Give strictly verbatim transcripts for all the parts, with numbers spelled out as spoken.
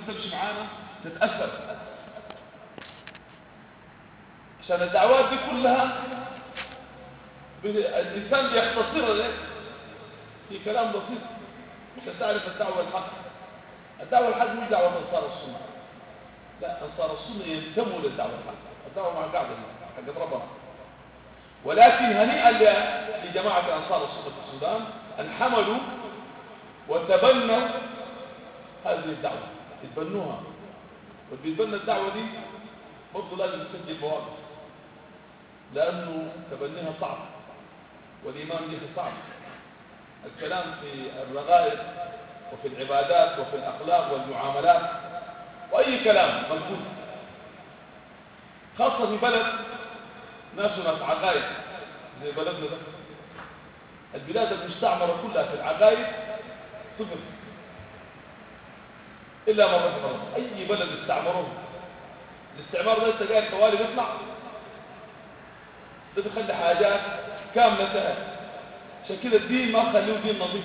تمشي معانا تتأثر، عشان الدعوات دي كلها الإنسان بيختصرها ليه في كلام بسيط عشان تعرف الدعوة الحق. الدعوة الحق مش دعوة أنصار السنة، لا، أنصار السنة ينتموا للدعوة الحق، الدعوة مع قاعدة حق ربنا. ولكن هنيئا لجماعة أنصار السنة في السودان أن حملوا وتبنوا هذه الدعوة، يتبنوها، واللي الدعوة دي برضه لازم يسجل مواقف، لأنه تبنيها صعب والإيمان به صعب. الكلام في الرغائب وفي العبادات وفي الأخلاق والمعاملات وأي كلام ملفوظ، خاصة في بلد ناس ناس عقائد زي بلدنا ده. البلاد المستعمرة كلها في العقائد صفر إلا ما رحم الله. أي بلد استعمروه، الاستعمار ده تلقى الحوالي بيطلع ده بيخلي حاجات كاملة سهل، عشان كده الدين ما خليه دين نظيف.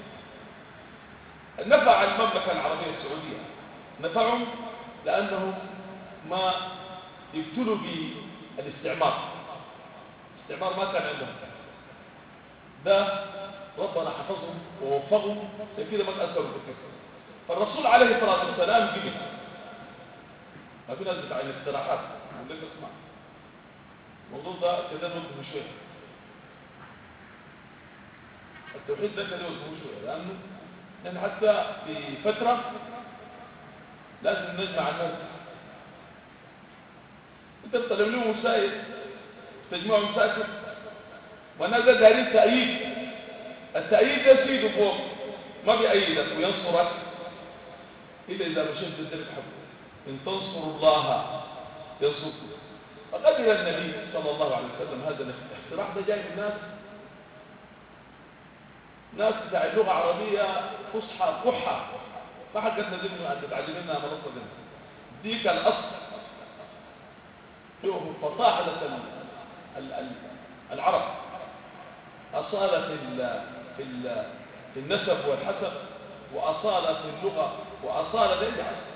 نفع المملكة العربية السعودية، نفعهم لأنهم ما يبتلوا بالاستعمار، الاستعمار ما كان عندهم، ده ربنا حفظهم ووفقهم، عشان كده ما تأثروا بالكثير. فالرسول عليه الصلاة والسلام قبل ما في ناس بتاع الاقتراحات يقول لك اسمع الموضوع ده كده نوقفه شويه، التوحيد ده كده نوقفه شويه، لانه نحن حتى في فتره لازم نجمع الناس. انت بتطلب لهم مسايد تجمعهم مساكن، والناس ده دايرين تأييد، التأييد ده سيده فوق ما بيأيدك وينصرك إلا إذا مشيت بالدرب حبه. إن تنصروا الله ينصركم. فقبل النبي صلى الله عليه وسلم هذا الاقتراح ده جاي من ناس ناس بتاع اللغة العربية فصحى فحى، ما حد قد نزلنا أن تتعلم منها منصة منها ديك الأصل. شوفوا فصاحة العرب، أصالة في في في النسب والحسب، وأصالة في اللغة، وأصالة في أي حاجة.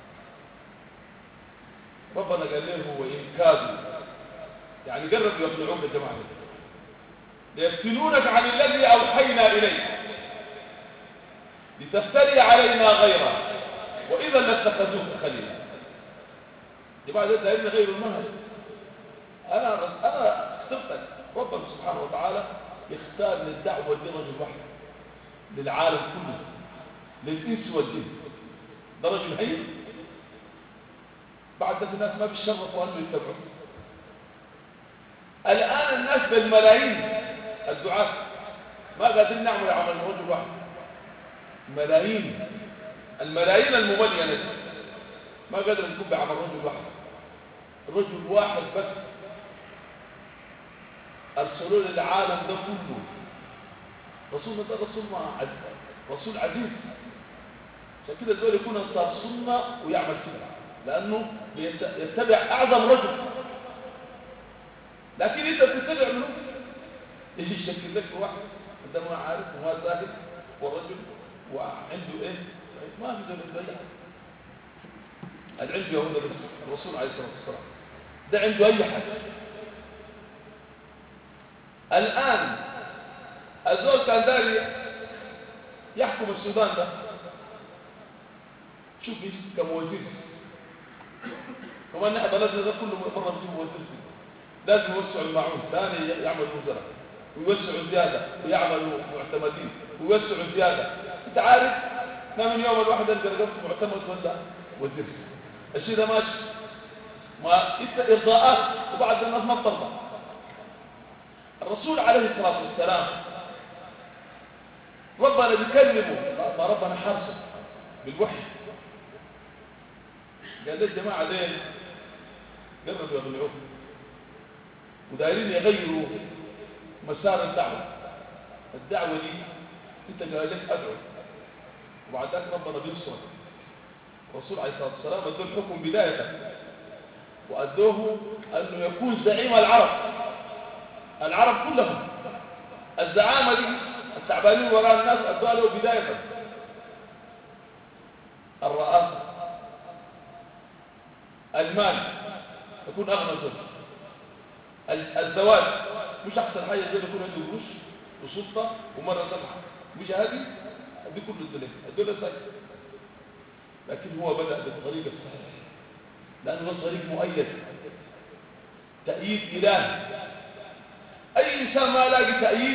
ربنا قال له وإن كادوا، يعني قربوا يقنعوك يا جماعة ليفتنونك عن الذي أوحينا إليك لتفتري علينا غيره وإذا لاتخذوك خليلا. جماعة ده دائما غير المنهج. أنا أنا اخترتك، ربنا سبحانه وتعالى يختار للدعوة لرجل واحد للعالم كله، للإنس والجن، ده رجل هين. بعد ده الناس ما بيشرفوا أنه يتبعوا. الآن الناس بالملايين الدعاة ما قادرين نعمل عمل رجل واحد. ملايين الملايين المملينة دي ما قادر نكون بعمل رجل واحد. رجل واحد بس أرسلوا للعالم ده كله. رسولنا ده رسول ما عزيز، رسول عزيز، عشان كده الدول يكون انصار سنة ويعمل كده، لأنه يتبع أعظم رجل. لكن أنت بتتبع منه يجي يشكل لك واحد أنت ما عارف وما ساكت والرجل وعنده إيه، ما في ذلك أي حاجة. العلم يهود الرسول عليه الصلاة والسلام ده عنده أي حاجة. الآن الزول كان داري يحكم السودان ده، شوف كم وزير، كمان نحن بلدنا ده كله مرة بجيب وزير فيه، لازم يوسعوا المعون، ثاني يعمل وزراء ويوسعوا زيادة ويعملوا معتمدين ويوسعوا زيادة. انت عارف ما من يوم الواحد انت رقبت معتمد ولا وزير، الشيء ده ماشي ما انت ارضاءات وبعد الناس ما بترضى. الرسول عليه الصلاة والسلام ربنا بيكلمه، ما ربنا حارسه بالوحي، قال للجماعة دين قربوا يضلعوه ودايرين يغيروا مسار الدعوة. الدعوة دي انت قال لك ادعو، وبعد ذلك ربنا بينصرك. الرسول عليه الصلاة والسلام ادوه الحكم بداية، وادوه انه يكون زعيم العرب، العرب كلهم الزعامة دي التعبانين وراء الناس ادوها له بداية الرئاسة. المال يكون أغنى زوج. الزواج مش أحسن حاجة زي يكون عنده قروش وسلطة ومرة سمحة، مش هذه دي كل الدنيا الدنيا سهل. لكن هو بدأ بالطريق الصحيح لأنه الطريق مؤيد، تأييد إلهي. أي إنسان ما لاقي تأييد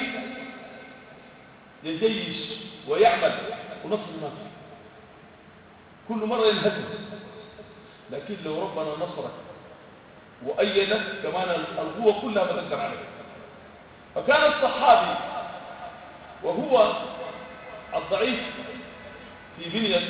يجيش ويعمل ونصر ما فيه، كل مرة ينهزم. لكن لو ربنا نصرك وأيدك كمان القوة كلها بتقدر عليك. فكان الصحابي وهو الضعيف في بنيته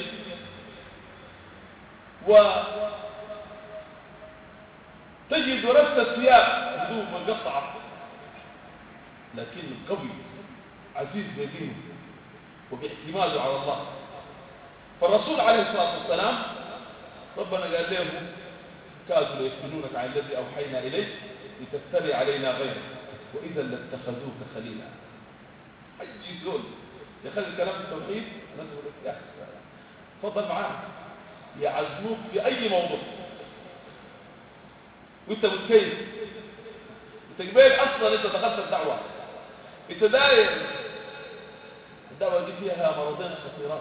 وتجد رث الثياب هدوم مقطعة، لكن القوي عزيز بدينه وباعتماده على الله. فالرسول عليه الصلاة والسلام ربنا قال له كادوا ليفتنونك عن الذي أوحينا إليك لتفتري علينا غيره وإذا لاتخذوك خليلا. حي زول يخلي الكلام التوحيد الناس يقول لك يا أخي تفضل معانا يعزموك في أي موضوع وأنت متكيف أنت قبيل أصلا أنت دخلت الدعوة، أنت داير الدعوة دي فيها مرضين خطيرات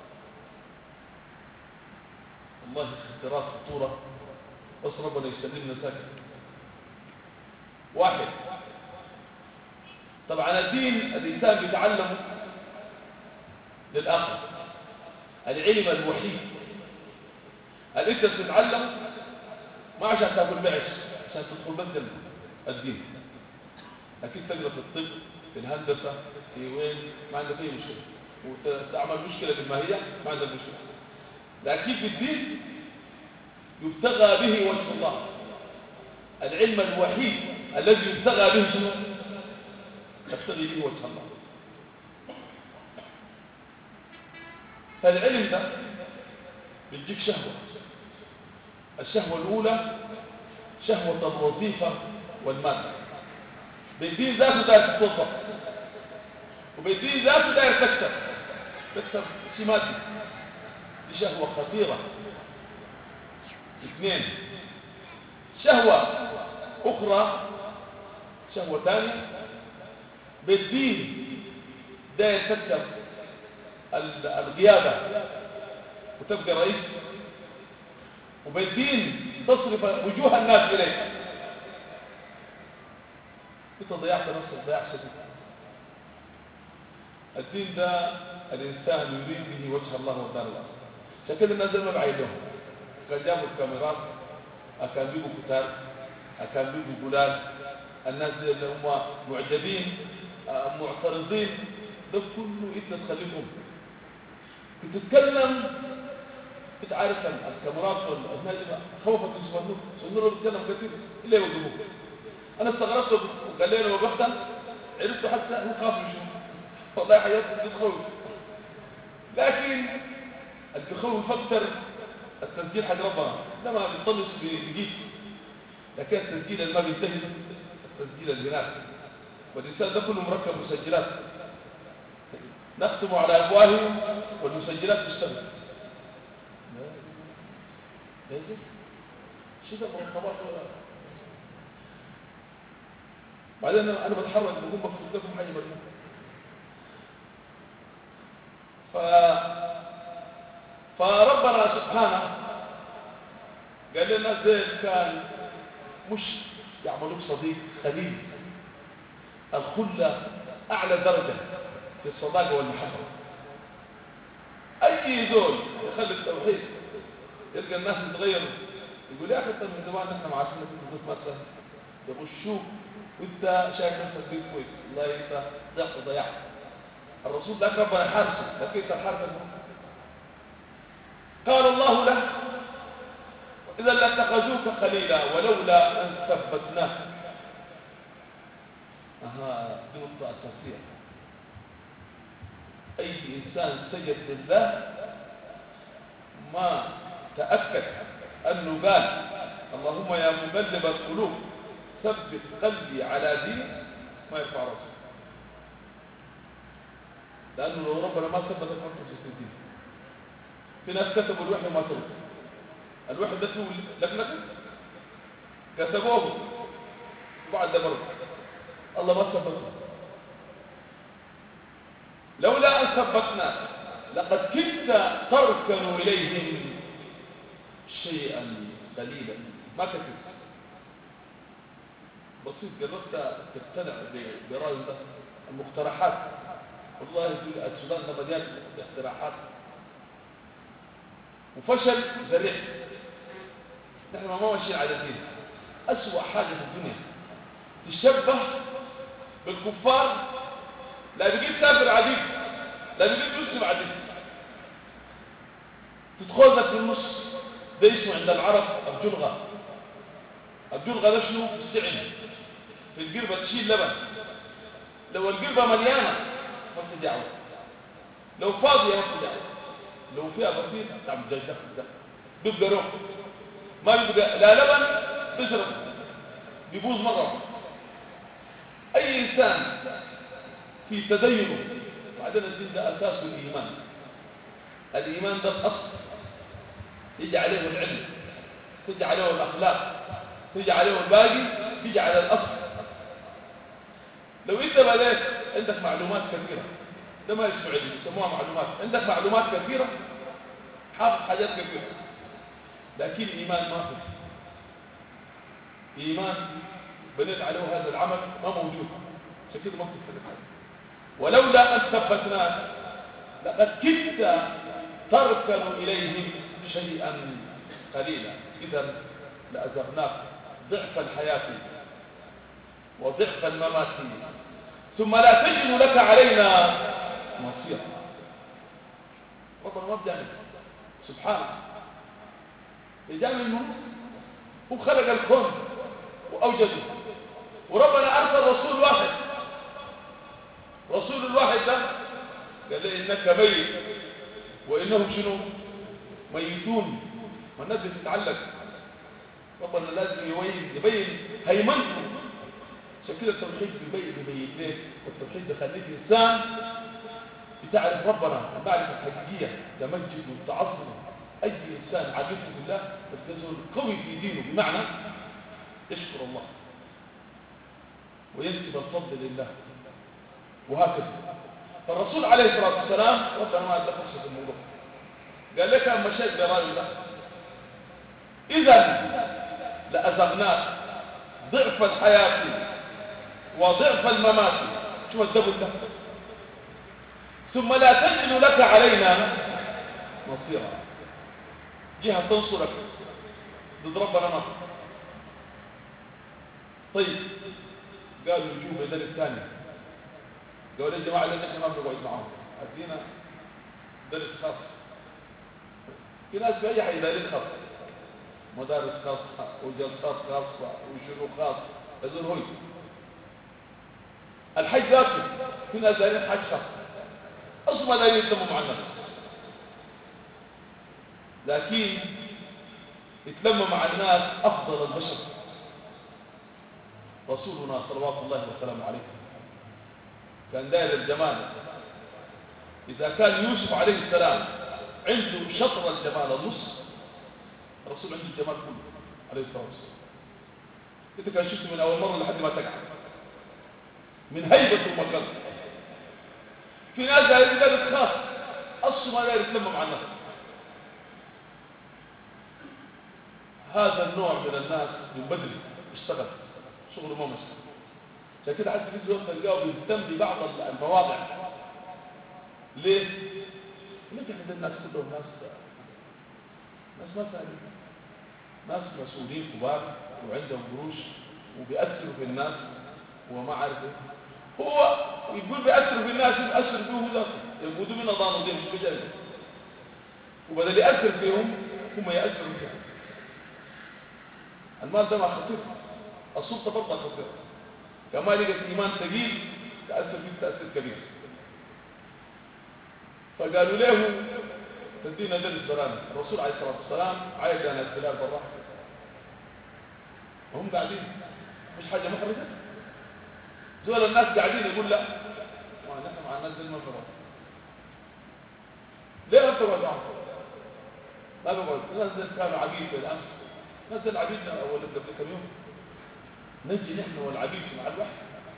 والله، خطيرات خطورة بس ربنا يسلمنا ساكت. واحد طبعا الدين الإنسان بيتعلم للآخر، العلم الوحيد اللي انت بتتعلم ما عشان تاكل بعش، عشان تدخل بس الدين. اكيد تقرا في الطب في الهندسه في وين ما عندك اي مشكله، وتعمل مشكله بالماهيه ما عندك مشكله. لكن في الدين يبتغى به وجه الله، العلم الوحيد الذي يبتغى به شنو؟ يبتغي به وجه الله. فالعلم ده بيديك شهوة، الشهوة الأولى شهوة الوظيفة والمال، بالدين ذاته داير تتوظف، وبالدين ذاته داير تكسب تكسب شيء مادي، دي شهوة خطيرة. اثنين شهوة أخرى شهوة ثانية بالدين داير تكسب القيادة وتبقى رئيس، وبالدين تصرف وجوه الناس إليك. انت ضيعت نفسك ضياع شديد. الدين ده الإنسان يريد به وجه الله ودار الله، عشان كده الناس ما بعيدهم. كان جابوا الكاميرات، كان بيجوا كتاب، كان بيجوا جلال، الناس اللي هم معجبين معترضين، ده كله انت تخليهم بتتكلم. انت عارف الكاميرات والناجمه خوفت يسمعوك، سنور بيتكلم كثير الا يوقفوك. انا استغربت وقال لي انا وقفتها عرفت حتى هو خاف يشوف والله حياتي بتخوف. لكن اللي بيخوف اكثر التسجيل حق ربنا ده ما بيطلش بيجيب، لكن التسجيل اللي ما بينتهي التسجيل اللي هناك، والانسان ده كله مركب مسجلات نختم على افواههم والمسجلات تشتغل. لازم شو ده مرتبات ولا بعدين انا بتحرك بقوم بكتب لكم حاجه بالله. ف فربنا سبحانه قال لنا زين كان مش يعملوك صديق خليل، الخله اعلى درجه في الصداقه والمحبه. اي زول يخلي التوحيد يلقى الناس يتغيروا، يقول يا اخي طب من زمان احنا مع سنه الوجود مثلا يغشوك وانت شايف نفسك بيت كويس، والله انت ضعت ضيعت. الرسول ذاك ربنا حارسه، لكن انت الحارس قال الله له اذا لاتخذوك خليلا ولولا ان ثبتناك. اها دي نقطه اساسيه. اي انسان سيد لله ما تأكد أنه قال اللهم يا مقلب القلوب ثبت قلبي على دينك ما يرفع راسه، لأنه لو ربنا ما ثبتك أنت في الدين. في ناس كتبوا الوحي وما ثبت، الواحد ده فيه لكنك كسبوه بعد ده برضه الله ما ثبته. لولا أن ثبتنا لقد كدت تركن إليهم شيئا قليلا. ما كتبت بسيط، جربت تقتنع برأي ده. المقترحات والله في السودان ده مليان اقتراحات وفشل ذريع. نحن ما ماشيين على دين. أسوأ حاجة في الدنيا تشبه بالكفار، لا بيجيب كافر عديد لا بيجيب مسلم عديد، تدخل لك في النص. ده اسمه عند العرب الجلغة. الجلغة ده شنو؟ السعن في القربة تشيل لبن. لو القربة مليانة ما في دعوة، لو فاضية ما في دعوة، لو فيها بسيط تعمل جاي دخل ده بيبقى روح ما بيبقى لا لبن بيشرب بيبوظ مرة واحدة. أي إنسان في تدينه، بعدين الدين ده أساسه الإيمان. الإيمان ده الأصل يجي عليه العلم، تجي عليه الأخلاق، تجي عليه الباقي، تجي على الأصل. لو أنت بدأت عندك معلومات كثيرة، ده ما يسمع علم يسموها معلومات، عندك معلومات كثيرة حافظ حاجات كثيرة، لكن إيمان ما في. إيمان بنيت عليه هذا العمل ما موجود، عشان كده ما بتستفيد حاجة. ولولا أن ثبتناك لقد كدت تركن إليهم شيئا قليلا. إذا لأزغناك ضعف الحياة وضعف الممات، ثم لا تجد لك علينا نصيرا. ربنا ما بيعمل سبحانه، بيعمل منه. هو خلق الكون وأوجده، وربنا أرسل رسول واحد. رسول الواحد ده قال لي إنك ميت وإنهم شنو؟ ميتون. ما الناس بتتعلق، ربنا لازم يبين يبين هيمنته. عشان كده التوحيد بيبين بيبين ليه؟ والتوحيد بيخليك إنسان بتعرف ربنا المعرفة الحقيقية، تمجد وتعظم. أي إنسان عارف بالله بتكون قوي في دينه، بمعنى يشكر الله وينسب الفضل لله وهكذا. فالرسول عليه الصلاة والسلام ربنا ما ادى فرصة الموضوع، قال لك أما مشيت برأي الله إذا لأزغناك ضعف الحياة وضعف الممات. شو الدبل ده؟ ثم لا تجد لك علينا نصيرا، جهة تنصرك ضد ربنا ما. طيب قالوا نجوم بدل الثاني، قالوا يا جماعة لأن احنا ما بنقعد معاهم، أدينا درس خاص. في ناس في أي حي دارين خاص، مدارس خاصة وجلسات خاصة وشروق خاص. هذول هو الحج ذاته، في ناس دارين حج خاص أصلا ما دارين يتلموا مع الناس، لكن يتلموا مع الناس أفضل البشر رسولنا صلوات الله وسلامه عليه. كان داير الجمال. إذا كان يوسف عليه السلام عنده شطر الجمال النص، الرسول عنده الجمال كله عليه الصلاة والسلام. إذا كان شفته من أول مرة لحد ما تقع من هيبة المكان. في ناس دايرين دايرة خاص أصلا ما داير يتلمم مع الناس. هذا النوع من الناس من بدري اشتغل شغله ما مشي. عشان كده حتى في زول تلقاه بيهتم ببعض المواضع. ليه؟ ليه كده الناس كلهم ناس ناس ما سالين، ناس مسؤولين كبار وعندهم قروش وبيأثروا في الناس وما عارف ايه. هو يقول بيأثروا في الناس، يأثر فيهم ذاته، يقودوا من نظام دي مش بجاي، وبدل يأثر فيهم هم يأثروا فيهم. المال ده ما خطير، السلطة برضه خطيرة. كما لقت إيمان ثقيل تأثر فيه تأثير كبير. فقالوا له تدينا درس برامج. الرسول عليه الصلاة والسلام عايز أنا البلاد برا وهم قاعدين مش حاجة محرجة. زول الناس قاعدين يقول لا ونحن مع الناس دي المنظرة. ليه أنت وضعهم؟ ما بقعد. نزل كانوا عبيد بالامس، نزل عبيدنا اول قبل كم يوم، نجي نحن والعبيد مع الوحي.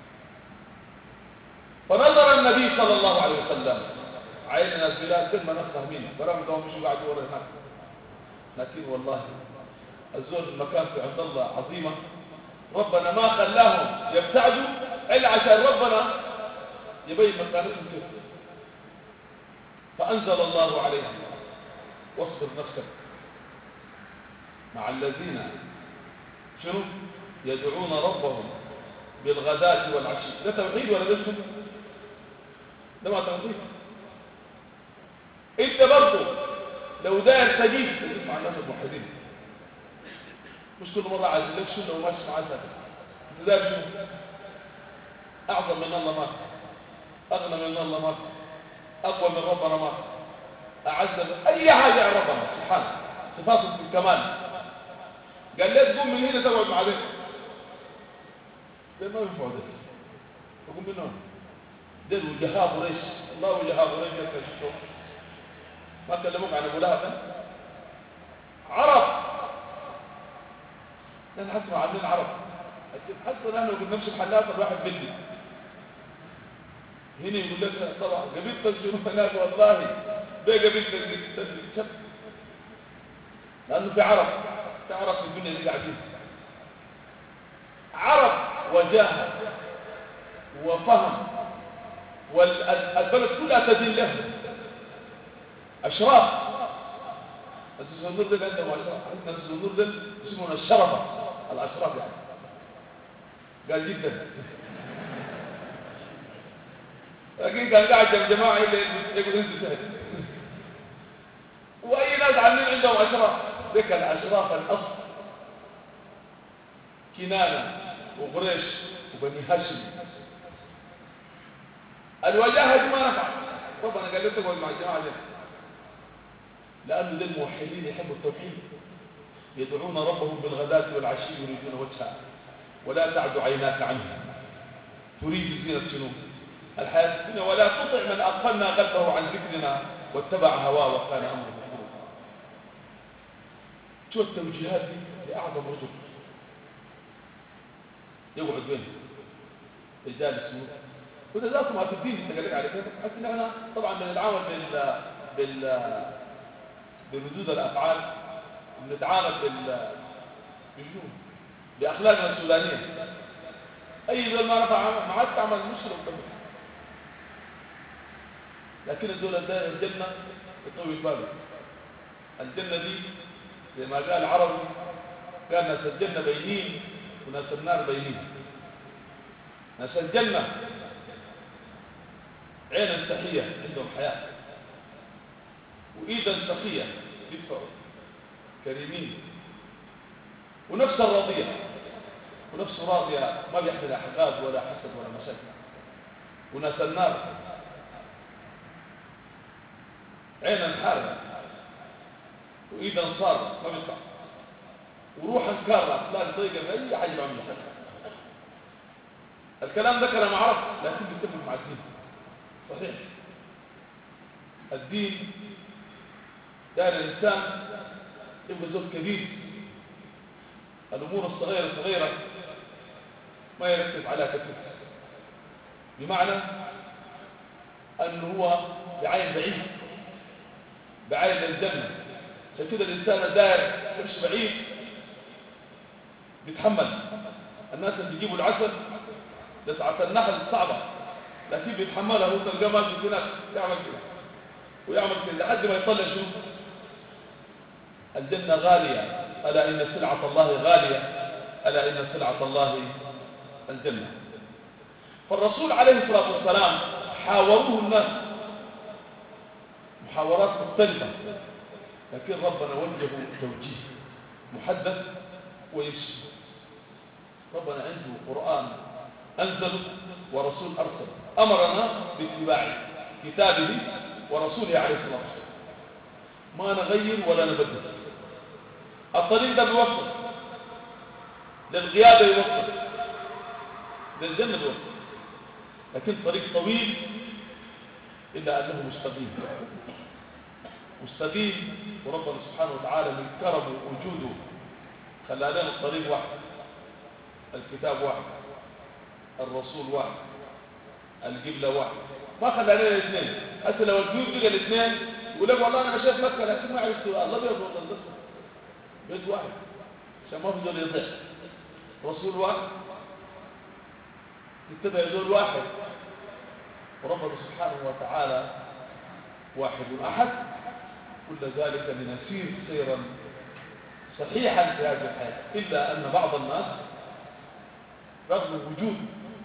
فنظر النبي صلى الله عليه وسلم عيننا البلاد كل ما نفسه مين برغم انهم مش قاعدوا ورا هناك، لكن والله الزول مكانته عند الله عظيمه. ربنا ما خلاهم يبتعدوا الا عشان ربنا يبين مكانتهم كيف. فانزل الله عليهم واصبر نفسك مع الذين شنو يدعون ربهم بالغداة والعشي. ده توحيد ولا ده شنو؟ ده ما توحيد. انت برضه لو داير تجيب تجيب مع الناس الموحدين، مش كل مرة عايز لك شنو لو ماشي معاه ساكت. انت داير شنو؟ اعظم من الله ما، اغنى من الله ما، اقوى من ربنا ما، اعز من اي حاجة عن ربنا سبحانه، صفاته في الكمال. قال ليه تقوم من هنا تقعد مع ذلك؟ ده ما ينفع ده. تقوم من هنا ده وجهاء قريش، الله وجهاء قريش يكتشفون. ما كلموك عن ابو لهب؟ عرب. نحن حسنا عاملين عرب، حسنا نحن في نفس الحلات الواحد بدي هنا يقول لك طبعا قبيلتك شنو هناك؟ والله ده قبيلتك شب، لانه في عرب، في عرب في الدنيا دي قاعدين عرب وجاهه وفهم، والبلد كلها تدين له. اشراف أساس النور ده عندهم أشراف، عندنا أساس النور ده اسمه الشرفة الأشراف يعني. قال جدا لكن كان قاعد الجماعة اللي يقول انت سهل، وأي ناس عاملين عندهم أشراف. ذكر الأشراف الأصل كنانة وقريش وبني هاشم. الوجاهة دي ما نفعت. ربنا قال له تقعد مع الجماعة دي، لأنه دي الموحدين يحبوا التوحيد، يدعون ربهم بالغداة والعشي يريدون وجهه ولا تعد عيناك عنهم تريد زينة شنو الحياة الدنيا ولا تطع من أغفلنا قلبه عن ذكرنا واتبع هواه وكان أمره فرطا. شو التوجيهات دي لأعظم رجل يقعد بينه رجال اسمه وده ذاته ما في الدين انت قال على كده. حتى نحن طبعا بنتعامل بال بال بردود الافعال، بنتعامل بال بشنو باخلاقنا السودانيه. اي دول ما نفع ما عاد تعمل مشكله وكمل. لكن الدول ده الجنه يطول باله. الجنه دي زي ما قال العربي قال ناس الجنه بينين وناس النار بينين. ناس الجنه عينا سخيه عندهم حياه وايدا سخيه يدفعوا كريمين، ونفس الرضيه ونفس راضيه ما بيحمل حقاد ولا حسد ولا مشاكل. وناس النار عينا حاره وايدا صار ما بيطلع، وروحا كاره تلاقي ضيقه باي حاجه بعملها. الكلام ده كلام عرب لكن بيتفق مع الدين صحيح. الدين دار الانسان يبقى زوج كبير، الامور الصغيره صغيره ما يركز على كثير، بمعنى انه هو بعين بعيد بعين الجنه. عشان كده الانسان الداير يمشي بعيد بيتحمل. الناس اللي بيجيبوا العسل لسعة النحل صعبه لكن بيتحملها. هو تلقاه ماشي في ناس يعمل كده ويعمل كده لحد ما يطلع شنو الجنه غاليه. الا ان سلعه الله غاليه، الا ان سلعه الله الجنه. فالرسول عليه الصلاه والسلام حاوروه الناس محاورات مختلفه، لكن ربنا وجهه توجيه محدد ويمشي. ربنا عنده قرآن أنزله ورسول أرسل أمرنا باتباع كتابه ورسوله عليه الصلاة والسلام. ما نغير ولا نبدل. الطريق ده بيوصل للغيابة، يوصل للجنة بيوصل، لكن طريق طويل إلا أنه مستقيم. مستقيم، وربنا سبحانه وتعالى من كرمه ووجوده خلى لنا الطريق واحد، الكتاب واحد، الرسول واحد، القبلة واحد، ما خلى لنا الاثنين. حتى لو الجيوب بقى الاثنين يقول لك والله انا مشيت مكة لكن ما عرفت الابيض ولا الاسود، بيت واحد عشان ما في زول يضيع. رسول واحد يتبع زول واحد، وربنا سبحانه وتعالى واحد احد. كل ذلك لنسير سيرا صحيحا في هذه الحياة، إلا أن بعض الناس رغم وجود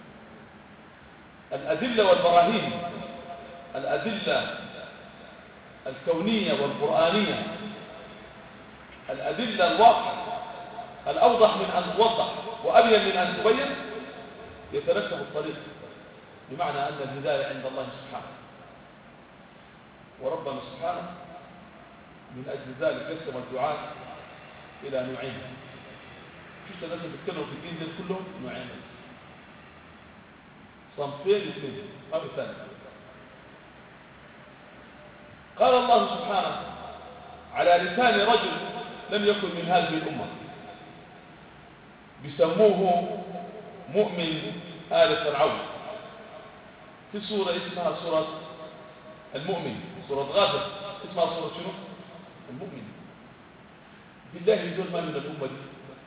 الأدلة والبراهين، الأدلة الكونية والقرآنية، الأدلة الواضحة الأوضح من أن توضح وأبين من أن تبين، يتركب الطريق، بمعنى أن الهداية عند الله سبحانه. وربنا سبحانه من أجل ذلك قسم الدعاء إلى نوعين. شفت الناس اللي بيتكلموا في الدين دول كلهم نوعين، صنفين اثنين ما في ثاني. قال الله سبحانه على لسان رجل لم يكن من هذه الأمة، بيسموه مؤمن آل فرعون، في سورة اسمها سورة المؤمن، سورة غافر اسمها سورة شنو؟ المؤمن. بالله يقول ما من الأمة دي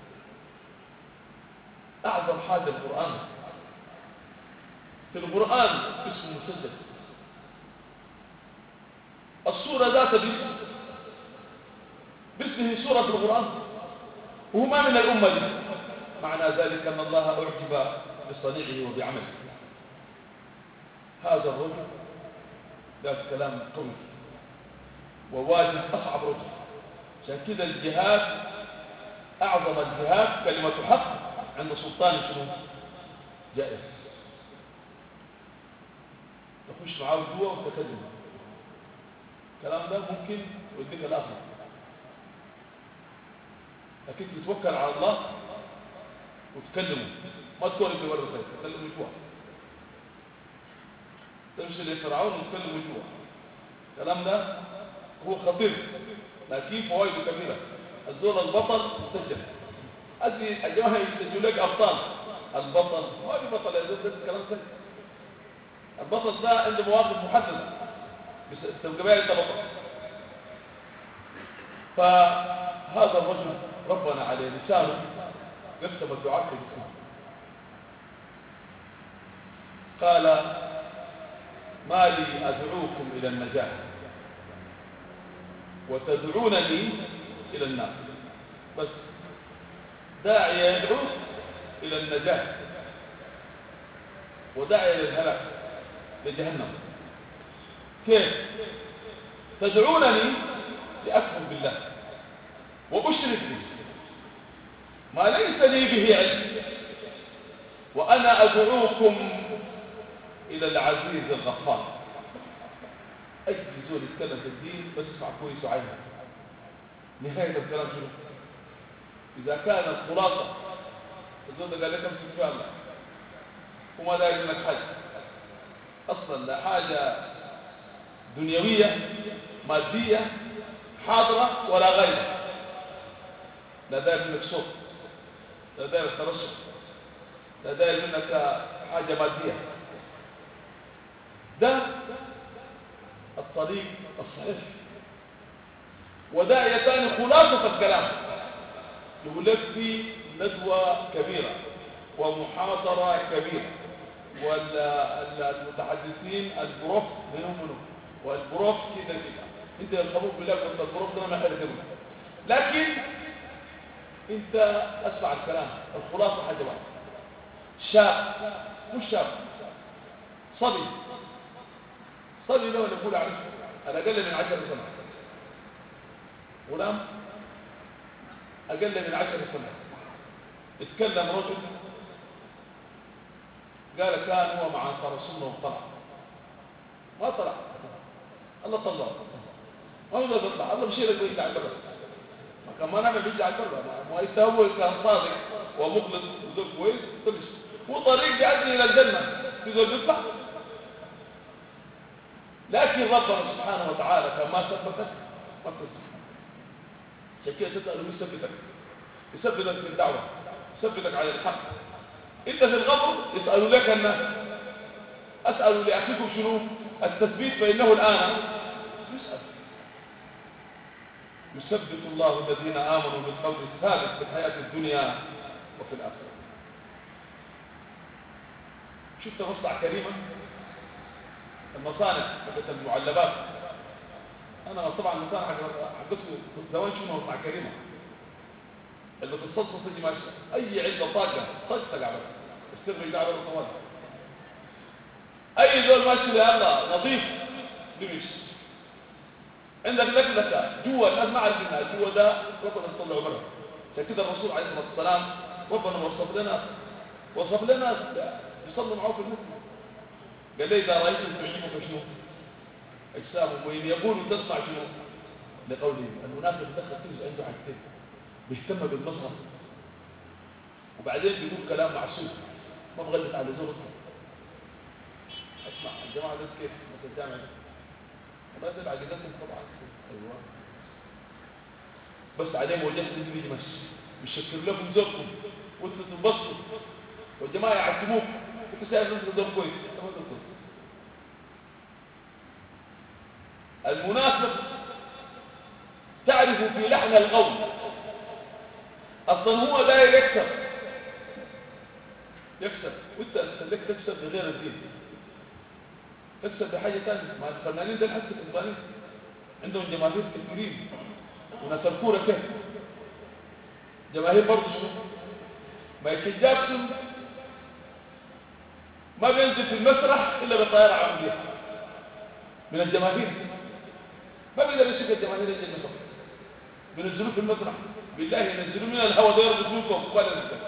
أعظم حاجة القرآن. في القرآن اسمه مسجل، السورة ذات باسم باسمه سورة القرآن، وهو ما من الأمة دي. معنى ذلك أن الله أعجب بصنيعه وبعمله. هذا الرجل ذات كلام قوي وواجه أصعب رجل. عشان كده الجهاد أعظم الجهاد كلمة حق عند سلطان شنو؟ جائز. تخش معاه جوا وتكلم، الكلام ده ممكن يوديك الآخر، لكن تتوكل على الله وتكلمه، ما تكون في ورد خير، تكلمه جوا. تمشي لفرعون وتكلمه جوا. الكلام ده هو خطير لكن فوائده كبيرة. الزول البطل مسجل، أجي الجماعة يسجلوا لك أبطال. البطل ما في بطل، يا زول ده الكلام سهل. البطل ده عنده مواقف محددة، بس القبائل انت بطل. فهذا الرجل ربنا عليه لسانه قسم الدعاء في الاسلام. قال ما لي أدعوكم إلى النجاة وتدعونني إلى النار. بس داعي يدعو إلى النجاة وداعي للهلاك لجهنم. كيف؟ تدعونني لأكفر بالله وأشرك به ما ليس لي به علم، وأنا أدعوكم إلى العزيز الغفار. أي زول يتكلم في الدين بس اسمع كويس وعينها. نهاية الكلام شنو؟ إذا كانت خلاصة الزول ده قال لك امسك فيها الله وما داير منك حاجة أصلا، لا حاجة دنيوية مادية حاضرة ولا غيرها، لا داير منك صوت، لا داير ترشح، لا داير منك حاجة مادية. ده الطريق الصحيح. وداعية ثاني خلاصة الكلام يقول لك في ندوة كبيرة ومحاضرة كبيرة، والمتحدثين البروف منهم منهم والبروف كده كده، انت الخبوط بالله قلت البروف ده ما حد كده، لكن انت اسمع الكلام. الخلاصة حاجة واحدة، شاب مش شاب، صبي. صبي ده اللي يقول عليه انا اقل من عشر سنة، غلام اقل من عشر سنة. اتكلم رجل قال كان هو مع انصار السنه وطلع، ما طلع، الله طلعه، ما يقدر يطلع، الله بشيرك ويجي على البلد. ما كان ما نعمل بيجي على البلد، ما يستهوى كان صادق ومخلص وزول كويس طلش، هو طريق بيؤدي الى الجنه، يقدر يطلع. لكن ربنا سبحانه وتعالى كما ثبتت ما تصدق. عشان كده تسأله يثبتك يثبتك في الدعوة يثبتك على الحق. انت في الغبر يسألوا لك الناس أسألوا لأخيكم شنو التثبيت فإنه الآن يسأل. يثبت الله الذين آمنوا بالقول الثابت في الحياة الدنيا وفي الآخرة. شفت مصنع كريمة المصانع حقت المعلبات. أنا طبعا المصانع حقته زمان شنو مصنع كريمة اللي بتصصص تجي ماشية أي علبة طاقة طاقة قاعدة استرمي قاعدة طوال أي زول ماشي لله نظيف بمشي. عندك لكلكة جوا الناس ما عارف انها جوا ده ربنا يطلعوا برا. عشان كده الرسول عليه الصلاة والسلام ربنا وصف لنا وصف لنا يصلوا معه في المسجد. قال لي إذا رأيتم تعجبك شنو أجسامهم وإن يقولوا تسمع شنو لقولهم. المنافق دخل تنزل عنده حاجتين بيهتم بالمصرف وبعدين بيقول كلام معصوم ما بغلط على زور اصلا. اسمع الجماعه دول كيف مثل الجامعه ما دول عقيدتهم طبعا ايوه بس عليهم وجهت اللي يجي ماشي بيشكر لكم زوركم وانتوا تنبسطوا والجماعه يعتموك انت شايف انت زور كويس. المنافق تعرف في لحن القول اصلا هو داير يكسب يكسب وانت استلك تكسب بغير الدين تكسب بحاجه ثانيه. ما الفنانين ده حتى الفنانين عندهم جماهير كثيرين وناس الكوره كيف جماهير برضه شنو مايكل جاكسون ما بينزل في المسرح الا بطائره عموديه من الجماهير ما بيقدر يشوف الجماهير يجي المسرح بينزلوه في المسرح بالله ينزلوا من الهواء ده يربطوكم ولا نزل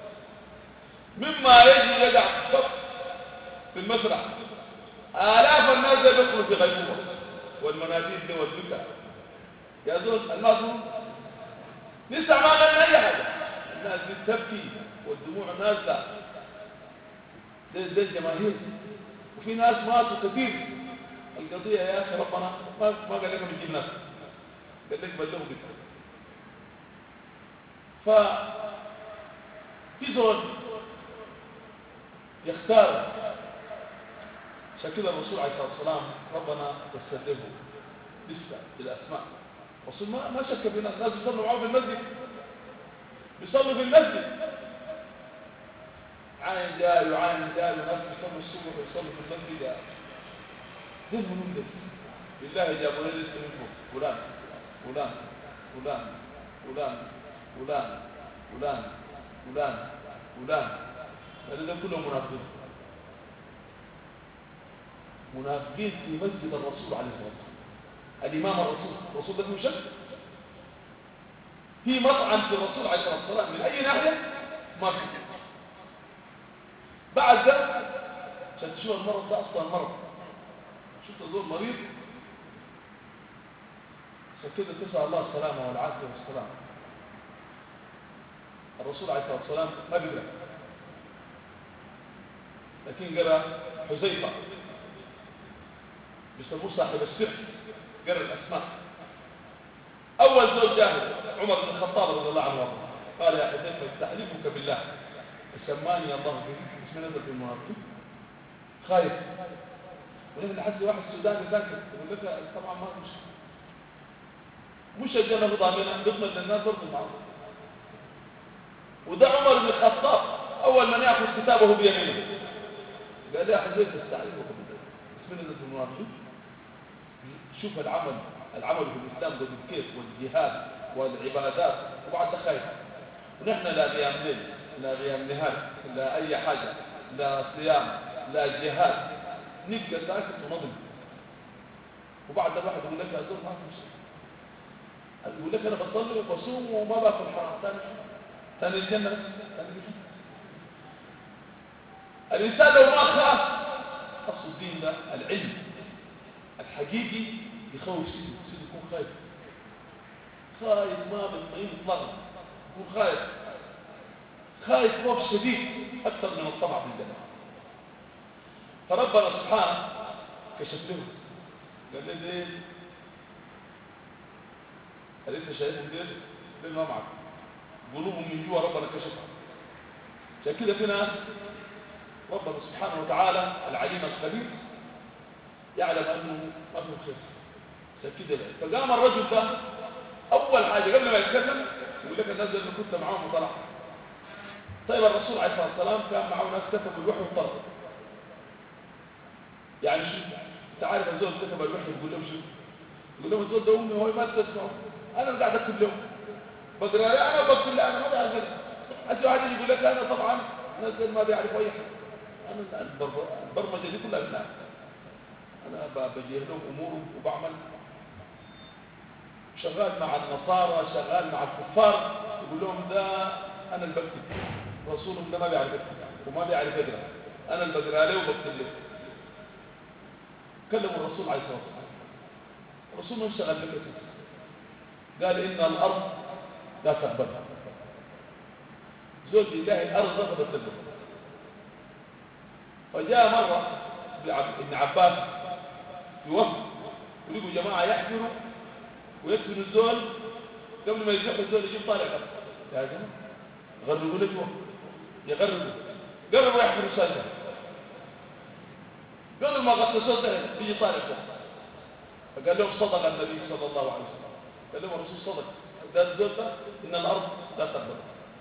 مما يجي يدع الصف في المسرح آلاف الناس يدخلوا في غيبوبة والمناديل دي والبكاء يا زول المظلوم لسه ما غنى أي حاجة الناس دي تبكي والدموع نازلة ده ده الجماهير وفي ناس ماتوا كثير. القضية يا أخي ربنا ما ما قال لكم يجيب ناس قال لك بلغوا بك. ففي زول يختار عشان كده الرسول عليه الصلاه والسلام ربنا يسلمه لسه بالاسماء. الرسول ما ما شك بنا الناس بيصلوا معاه في المسجد بيصلوا في المسجد عاين جاي وعاين جاي وناس بيصلوا الصبح ويصلوا في المسجد يا دين منهم ده بالله جابوا لي لسه منكم فلان فلان فلان فلان فلان فلان فلان فلان فلذا كلهم منافقين منافقين في مسجد الرسول عليه الصلاه والسلام. الامام الرسول الرسول ده مشك في مطعن في الرسول عليه الصلاه والسلام من اي ناحيه ما في. بعد ذلك عشان تشوف المرض ده اصلا مرض شفت زول مريض عشان كده تسال الله السلامه والعافيه والسلام. الرسول عليه الصلاه والسلام ما بيقرا لكن قرا حذيفه بيسموه صاحب السر قرا الاسماء. اول زوج جاهل عمر بن الخطاب رضي الله عنه وارضاه قال يا حذيفه استحلفك بالله سماني الله به اسم نزل في المنافقين خايف ولكن لحد واحد سوداني ذاكر يقول لك طبعا ما مش مش الجنه ضامنه بيطمن للناس برضه معه. وده عمر بن الخطاب اول من ياخذ كتابه بيمينه قال يا حذيفه استحلفك بالله اسم نزل في المنافقين. شوف العمل العمل في الاسلام ده بالكيف والجهاد والعبادات وبعد خير ونحن لا قيام ليل لا قيام نهار لا اي حاجه لا صيام لا جهاد نبقى ساكت ونظم. وبعد الواحد يقول لك يا زول ما في شيء يقول لك انا بصلي وبصوم وما باكل حرام ثاني ثاني الجنه ثاني الجنه. الانسان لو ما خاف اصل الدين ده العلم الحقيقي يخوف سيده سيده يكون خايف خايف ما بطمئن اطلاقا يكون خايف خايف خوف شديد اكثر من الطمع في الجنه. فربنا سبحانه كشف له قال له اللي انت شايفهم دول دول ما معك، قلوبهم من جوا ربنا كشفها. عشان كده في ناس ربنا سبحانه وتعالى العليم الخبير يعلم انه ما في خير. عشان كده فقام الرجل ده اول حاجه قبل ما يتكلم يقول لك الناس اللي كنت معاهم وطلع. طيب الرسول عليه الصلاه والسلام كان معه ناس كتبوا الوحي وطلعوا. يعني شو انت عارف الزول كتب الوحي يقول لهم شو؟ يقول لهم الزول ده امي هو ما تسمعوا، انا اللي قاعد اكتب لهم بقرا انا بكتب له، انا ما بعرف. حتى واحد يقول لك انا طبعا الناس ما بيعرفوا اي حاجه، انا البرمجه دي كلها بالله، انا بجيه لهم امورهم وبعمل. شغال مع النصارى، شغال مع الكفار، يقول لهم ده انا اللي بكتب، رسولهم ده ما بيعرف يكتب وما بيعرف يقرا، انا اللي بقرا له وبكتب له. كلموا الرسول عليه الصلاه والسلام، الرسول ما اشتغل بكتب، قال ان الارض لا تقبلها. زوج الله الارض رفضت تقبل. فجاء مره ابن عباس يوفق يقولوا جماعه يحفروا ويدفنوا الزول قبل ما يذبحوا الزول يجيب طالع الارض. يا جماعه غربوا لك يغربوا قربوا يحفروا السالفه قبل ما غطسوا ده يجي طالع ده. فقال لهم صدق النبي صلى الله عليه وسلم، قال لهم الرسول صدق، ده الزول ده ان الارض لا تقبل.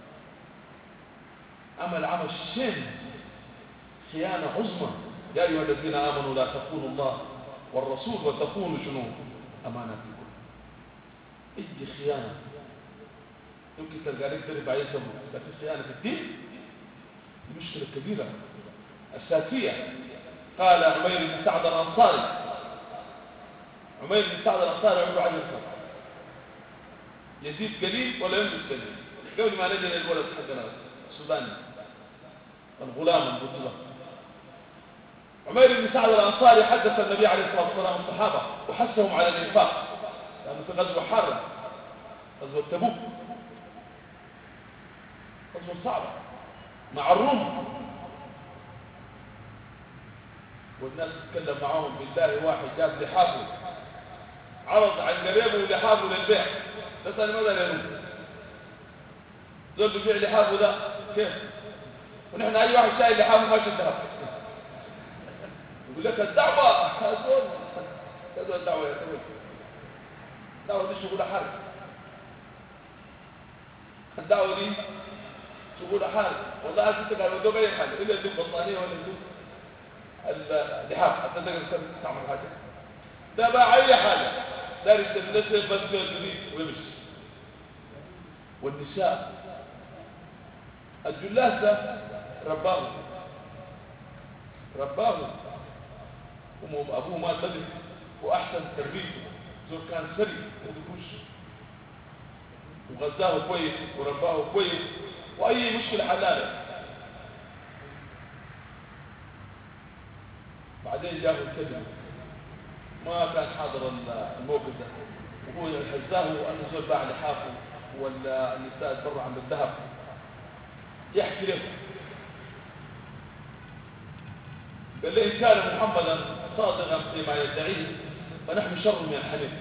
عمل عمل شين خيانه عظمى. يا ايها الذين امنوا لا تخونوا الله والرسول وتخونوا شنو اماناتكم. اي خيانه يمكن تلقى لك ترفع بعين سمو، لكن خيانه في الدين دي مشكله كبيره اساسيه. قال عمير بن سعد الانصاري، عمير بن سعد الانصاري عمره عشر سنين، يزيد قليل ولا ينقص قليل. قبل ما نجي الولد حقنا السوداني الغلام البطلة، عمير بن سعد الانصاري حدث النبي عليه الصلاه والسلام الصحابه وحثهم على الانفاق، لانه في غزوه حاره، غزوه تبوك، غزوه صعبه مع الروم، والناس تتكلم معاهم بالله. واحد جاب لحافه عرض عن قريبه لحافه للبيع، تسأل ماذا لهم؟ زول بيبيع لحافه ده كيف؟ ونحن اي واحد شايل لحافه ماشي الذهب. يقول لك الدعوه هذول هذول الدعوه يا اخوي، الدعوه دي شغل حرب، الدعوه دي شغل حرب. والله انت قاعد ودوق اي حاجه الا يدوق بطانيه ولا يدوق اللحاف حتى تقدر تعمل حاجه. ده بقى اي حاجه دارس تفلسف بس جديد ويمشي. والنساء الجلاس ده رباه رباه ابوه مات بدري واحسن تربيته، زول كان سري ودكوش وغذاه كويس ورباه كويس واي مشكله حلاله. بعدين جاءه الكذب، ما كان حاضر الموقف ده، وهو حزاه انه زول باع لحافه ولا النساء تبرع عند الذهب. يحكي له قال لي إن كان محمدا صادقا فيما يدعيه فنحن شر من الحمير.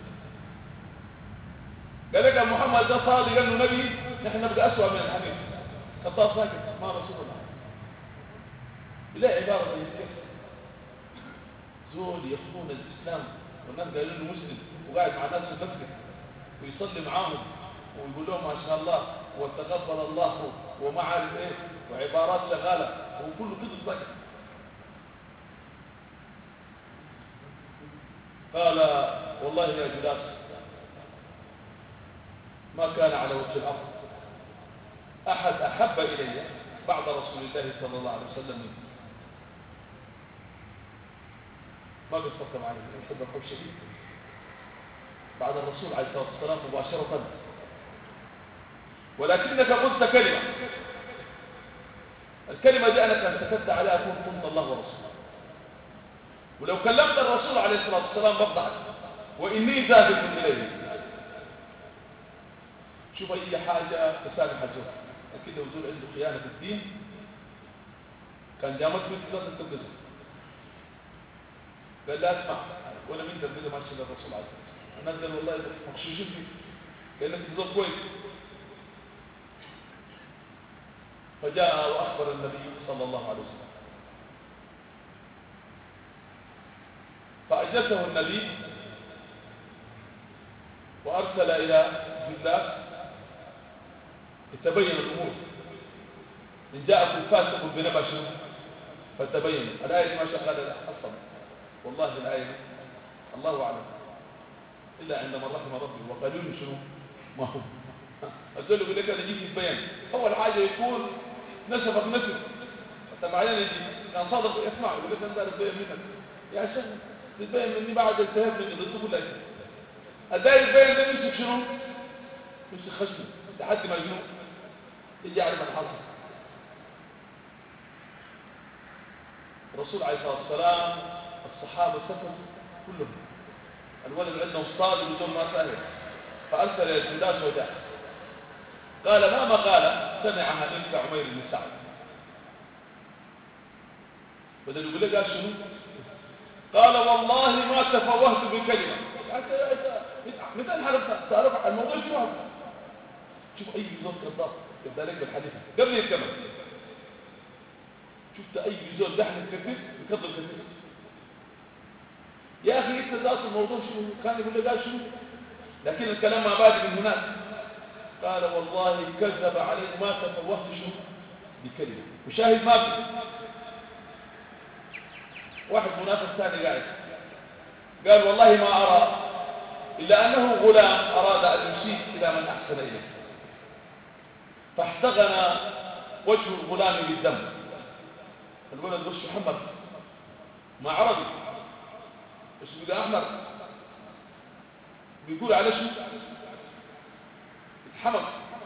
قال لك محمد ده صادق انه نبي، نحن نبقى اسوأ من الحمير. خطاب ساكت ما رسول الله. بلا عباره زي كيف زول يخون الاسلام والناس قالوا له مسلم وقاعد مع الناس في المسجد ويصلي معاهم ويقول لهم ما شاء الله وتقبل الله وما عارف ايه وعبارات شغاله وكله كده ساكت. قال والله يا جلاس ما كان على وجه الارض احد احب الي بعد رسول الله صلى الله عليه وسلم منه. ما قصرت معي الحب الحب شديد بعد الرسول عليه الصلاه والسلام مباشره. ولكنك قلت كلمه، الكلمه دي انا كان سكت عليها اكون كنت الله ورسوله، ولو كلمت الرسول عليه الصلاه والسلام بفضحك واني ذاهب اليه. شوف اي حاجه تسامح الزول، اكيد لو زول عنده خيانه في الدين كان جامت من ذات التلفزيون قال لا اسمع وانا من تلفزيون ماشي للرسول عليه الصلاه والسلام، الناس قالوا والله مخشوشين فيه كأنك تزور كويس. فجاء وأخبر النبي صلى الله عليه وسلم، فأجلسه النبي وأرسل إلى جلاس يتبين الأمور. إن جاءكم فاسق بنبأ شنو فتبين. الآية ما شغالة أصلا، والله الآية الله أعلم إلا عندما رحم ربي وقالوا شنو ما هو. الزول يقول لك أنا جيت يتبين، أول حاجة يكون نسبك نسب، حتى بعدين يجي كان صادق يسمع يقول لك أنت أتبين منك يا شيخ، تتبين مني بعد التهاب مني ضد كل شيء. الداعي يتبين ده يمسك شنو؟ يمسك خشمه لحد ما يجنو يجي يعرف الحاصل. الرسول عليه الصلاة والسلام الصحابة سكتوا كلهم، الولد عندهم صادق بدون ما سأل، فأرسل إلى الجلاس وجاء قال ما مقالة سمعها منك عمير بن سعد. بدل يقول له قال شنو؟ قال والله ما تفوهت بكلمة. متى انحرفت تعرف الموضوع شنو هذا؟ شوف أي زول كذاب يبدأ لك بالحديث قبل يتكلم. شفت أي زول دحن كثير يكذب كثير. يا أخي أنت ذات الموضوع شنو؟ كان يقول له قال شنو؟ لكن الكلام ما بادئ من هناك. قال والله كذب عليه ما تفوهت شنو بكلمة. وشاهد ما في واحد منافس ثاني قاعد قال والله ما أرى إلا أنه غلام أراد أن يسيء إلى من أحسن إليه، فاحتغن وجه الغلام بالدم. الولد وشه حمر ما عربي بس بيقول أحمر، بيقول على شو اتحمر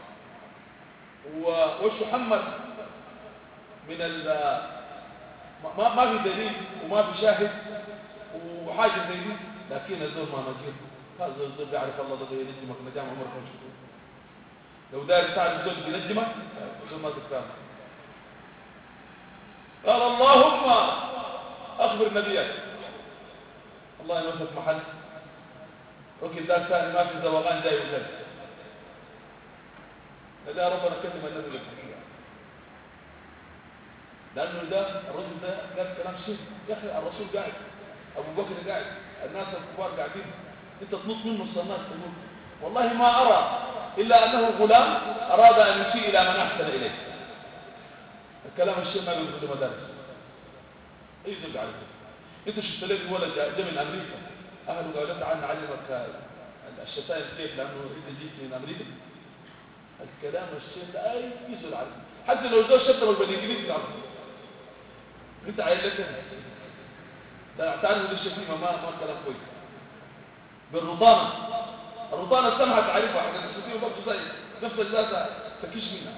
ووشه حمر من ال ما ما في دليل وما في شاهد وحاجه زي دي، لكن الزول ما نجيب. هذا الزول بيعرف الله ده ينجمك نجام عمرك ما شفته. لو داير تعرف الزول بينجمك الزول ما تكرهه. قال اللهم اخبر نبيك. الله يوفق محل ركب ده ثاني ما في زوغان جاي وكذا. لا ربنا كلم النبي بالحكي، لأنه ده الرجل ده قال كلام شيء. يا أخي الرسول قاعد، أبو بكر قاعد، الناس الكبار قاعدين، أنت تنط منه الصناس تقول والله ما أرى إلا أنه غلام أراد أن يسيء إلى من أحسن إليه. الكلام الشيء ما يوجد في المدارس. أي زوج على كده. أنت شفت لك ولد جاء من أمريكا، أهله قالوا تعال نعلمك الشتائم كيف لأنه أنت جيت من أمريكا. الكلام الشيء ده أي يزول عليه، حتى لو زول شتم بالإنجليزي تعرف انت عايز لك ده تعرف الشتيمه ما ما كلام كويس. بالرضانه الرضانه سمعت تعرفها حاجه الشتيمه برضه زي نفس الجلسه تكيش منها.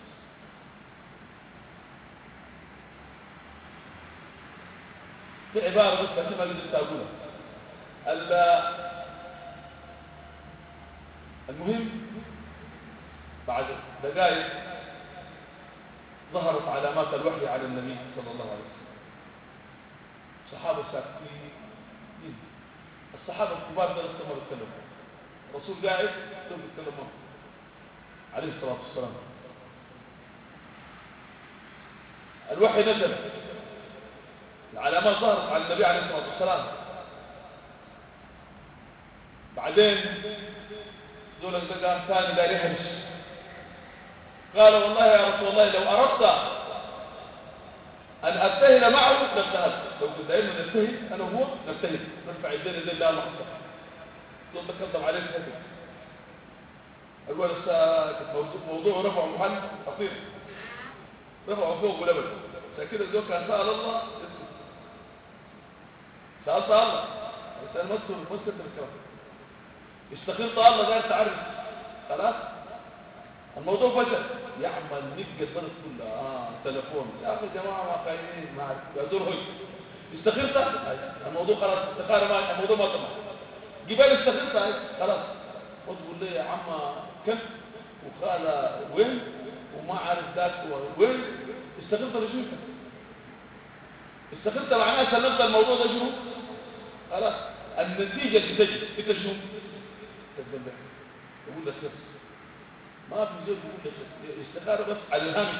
في عباره بس ما قدرت اقولها. المهم بعد دقائق ظهرت علامات الوحي على النبي صلى الله عليه وسلم. صحابة ساكتين، الصحابة الكبار ده لسه ما بيتكلموا، الرسول قاعد لسه بيتكلم عليه الصلاة والسلام. الوحي نزل، العلامات ظهرت على النبي عليه الصلاة والسلام. بعدين ذول الزقام ثاني داري يهرش، قال والله يا رسول الله لو أردت أن أبتهل معه لابتهلت. لو كنت دائما نبتهل أنا وهو نبتهل نرفع يدين لله الله أكبر. ثم كذب عليه الكذب. الأول كانت موضوع رفع محل خطير، رفعه فوق ولبن. عشان كده الزوج كان سأل الله سألت الله بس أنا مسكت مسكت بالكلام استخرت الله ده تعرف خلاص الموضوع فشل. يعمل نبقى البلد كلها اه تليفون يا اخي جماعه واقعيين ما يزور هوي استخرت الموضوع خلاص استخاره ما الموضوع ما تمام. جبال استخرت خلاص وتقول لي يا عم كيف وخاله وين وما عارف ذاك وين. استخرت لشو استخرت معناها سلمت الموضوع ده شنو خلاص النتيجه اللي تجي انت شنو تتذبح. يقول لك خف. ما في زول يقول لك خف، استخاره بس على الهامش،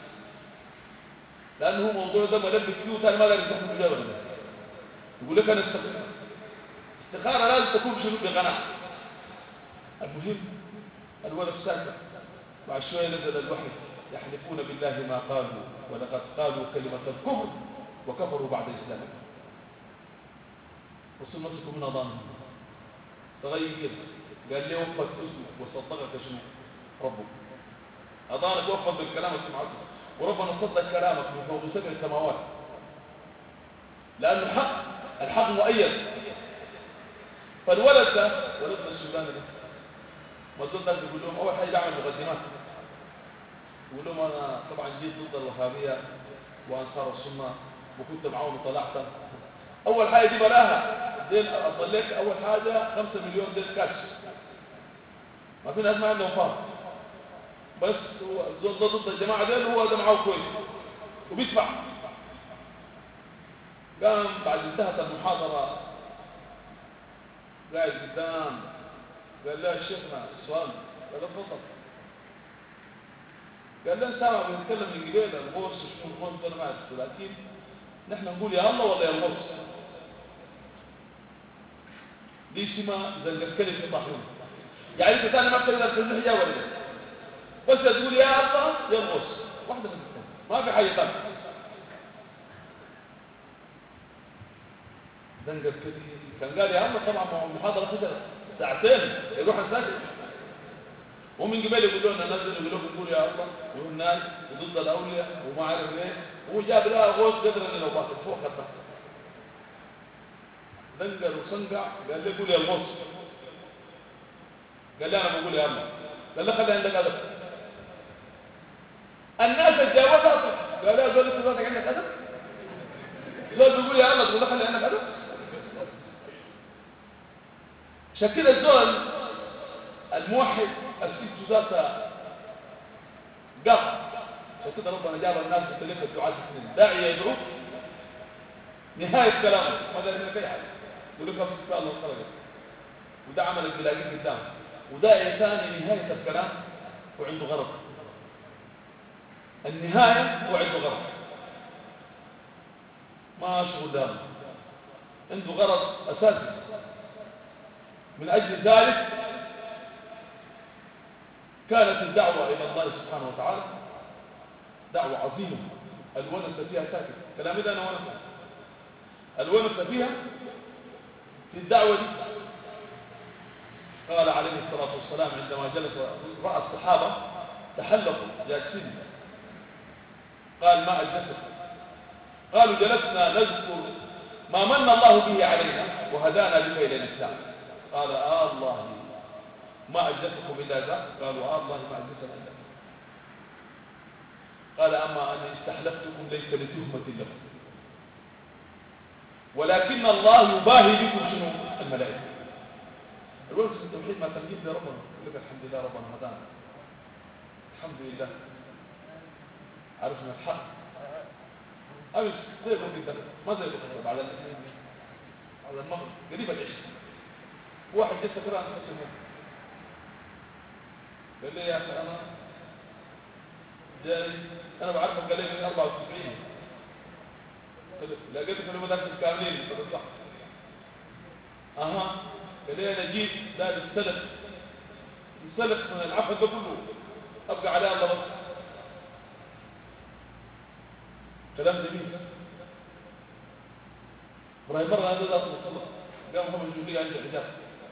لانه هو موضوع ده ملبس فيه وثاني ما داري يستخدم اجابه ده. يقول لك انا استخاره، استخاره لازم تكون شنو بقناعه. المهم الولد ساكت، بعد شويه نزل الوحي يحلفون بالله ما قالوا ولقد قالوا كلمه الكفر وكفروا بعد اسلامهم. رسول مسكوا من اضانهم تغير كده، قال لي وفق اسمك وصدقك شنو ربك، اضانك وفق بالكلام سمعته، وربنا صدق كلامك من فوق سبع سماوات، لانه حق، الحق مؤيد. فالولد ده ولدنا السوداني ده ما الزول ده بيقول لهم اول حاجه اعمل مقدمات، يقول لهم انا طبعا جيت ضد الوهابيه وانصار السنه وكنت معاهم وطلعت. اول حاجه دي براها ديل اصليك، اول حاجه خمسة مليون ديل كاش، ما في ناس ما عندهم فهم، بس هو الزول ده ضد الجماعه ديل هو ده معاه كويس وبيدفع. قام بعد انتهت المحاضره قاعد قدام، قال له شيخنا السؤال، قال له تفضل. قال له انت بنتكلم من قبيل الغوص شنو الغوص ده ما اعرف، لكن نحن نقول يا الله ولا يا الغوص؟ دي سمه زنجركلي في طاحون، يعني انت ثاني ما بتقدر تقول حجاب ولا لا، بس تقول يا الله يا الغوص، واحده من الاثنين، ما في حاجه ثانيه. زنجركلي كان قال يا الله، طبعا المحاضره كده ساعتين يروح الساكت، ومن قبل يقولون لنا نزل، يقول لكم قول يا الله والناس وضد الاولياء وما عارف ليه، وهو جاب لها غوص قدر لو باطل فوق خطه دنجر وصنقع. قال لي قول يا الغوص، قال لي انا بقول يا الله، قال لي خلي عندك ادب. الناس تجاوزها، قال لي زول انت ذاتك عندك ادب؟ زول بيقول يا الله تقول له خلي عندك ادب؟ شكل الزول الموحد الست ذات قطع، فكده ربنا جاب الناس بتلك الدعاء سنين، داعي يدعو نهاية كلامه ما داري منك اي حاجه، يقول لك في الله خرجت، وده عمل البلاغين قدام، وده ثاني نهاية الكلام وعنده غرض، النهاية وعنده غرض، ما شغل دام، عنده غرض اساسي. من اجل ذلك كانت الدعوة إلى الله سبحانه وتعالى دعوة عظيمة، الونس فيها ساكت، كلام إذا أنا ونس الونس فيها في الدعوة دي. قال عليه الصلاة والسلام عندما جلس رأى الصحابة تحلقوا جالسين، قال ما أجلسكم؟ قالوا جلسنا نذكر ما من الله به علينا وهدانا بك إلى الإسلام. قال آه الله ما أجلسكم إلا ذا؟ قالوا آه الله ما أجلسنا إلا ذا. قال أما أنا استحلفتكم ليس لتهمة لكم، ولكن الله يباهي بكم شنو الملائكة. الوقت في التوحيد ما تنجيب لربنا، يقول لك الحمد لله ربنا هدانا، الحمد لله عرفنا الحق. أمس زي بكرة جدا ما زي بكرة بعد الاثنين على المغرب قريب العشاء، واحد جه سكران اسمه قال لي يا أخي أنا جاي أنا بعرفك، قال لي من أربعة وتسعين لقيت في المدرسة الكاملين صح. أها قال لي أنا جيت لابس سلف السلف من العفن ده كله أبقى عليه الله بس. كلام جميل. مرة مرة هذا ذات الصلاة قام محمد الجولي عند الحجاب،